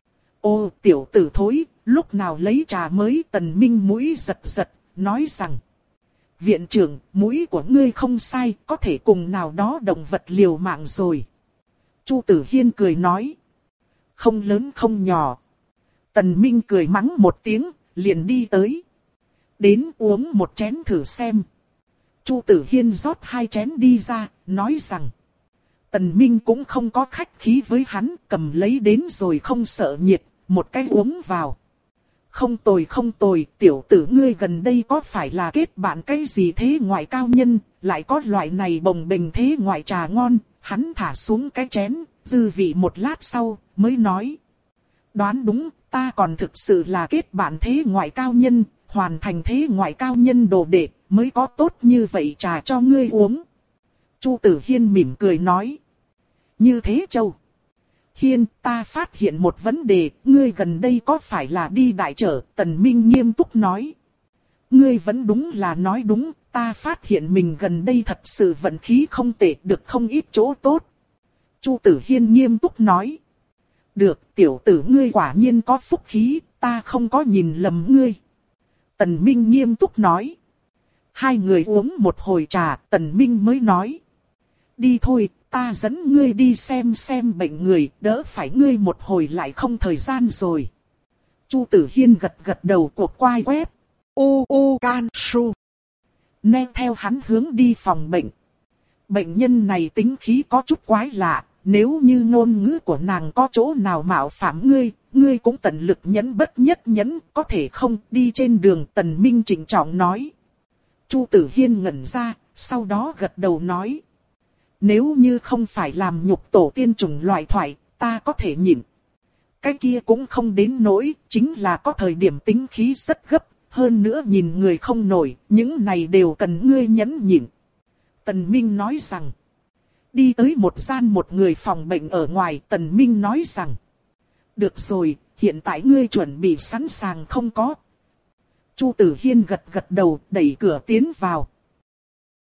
Ô tiểu tử thối, lúc nào lấy trà mới? Tần Minh mũi giật giật, nói rằng. Viện trưởng, mũi của ngươi không sai, có thể cùng nào đó động vật liều mạng rồi. Chu Tử Hiên cười nói. Không lớn không nhỏ. Tần Minh cười mắng một tiếng, liền đi tới. Đến uống một chén thử xem. Chu Tử Hiên rót hai chén đi ra, nói rằng. Tần Minh cũng không có khách khí với hắn, cầm lấy đến rồi không sợ nhiệt, một cái uống vào. Không tồi không tồi, tiểu tử ngươi gần đây có phải là kết bạn cái gì thế ngoại cao nhân, lại có loại này bồng bềnh thế ngoại trà ngon. Hắn thả xuống cái chén, dư vị một lát sau, mới nói. Đoán đúng, ta còn thực sự là kết bạn thế ngoại cao nhân, hoàn thành thế ngoại cao nhân đồ đệ, mới có tốt như vậy trà cho ngươi uống. Chu Tử Hiên mỉm cười nói. Như thế Châu. Hiên, ta phát hiện một vấn đề, ngươi gần đây có phải là đi đại trở? Tần Minh nghiêm túc nói. Ngươi vẫn đúng là nói đúng, ta phát hiện mình gần đây thật sự vận khí không tệ, được không ít chỗ tốt. Chu Tử Hiên nghiêm túc nói. Được, tiểu tử ngươi quả nhiên có phúc khí, ta không có nhìn lầm ngươi. Tần Minh nghiêm túc nói. Hai người uống một hồi trà, Tần Minh mới nói. Đi thôi, ta dẫn ngươi đi xem xem bệnh người, đỡ phải ngươi một hồi lại không thời gian rồi. Chu Tử Hiên gật gật đầu, cuộc quay web. U U Can Su. Nên theo hắn hướng đi phòng bệnh. Bệnh nhân này tính khí có chút quái lạ, nếu như ngôn ngữ của nàng có chỗ nào mạo phạm ngươi, ngươi cũng tận lực nhẫn bất nhất nhẫn, có thể không? Đi trên đường. Tần Minh trịnh trọng nói. Chu Tử Hiên ngẩn ra, sau đó gật đầu nói. Nếu như không phải làm nhục tổ tiên chủng loại thoại, ta có thể nhịn. Cái kia cũng không đến nỗi, chính là có thời điểm tính khí rất gấp, hơn nữa nhìn người không nổi, những này đều cần ngươi nhẫn nhịn. Tần Minh nói rằng. Đi tới một gian một người phòng bệnh ở ngoài, Tần Minh nói rằng. Được rồi, hiện tại ngươi chuẩn bị sẵn sàng không có? Chu Tử Hiên gật gật đầu, đẩy cửa tiến vào.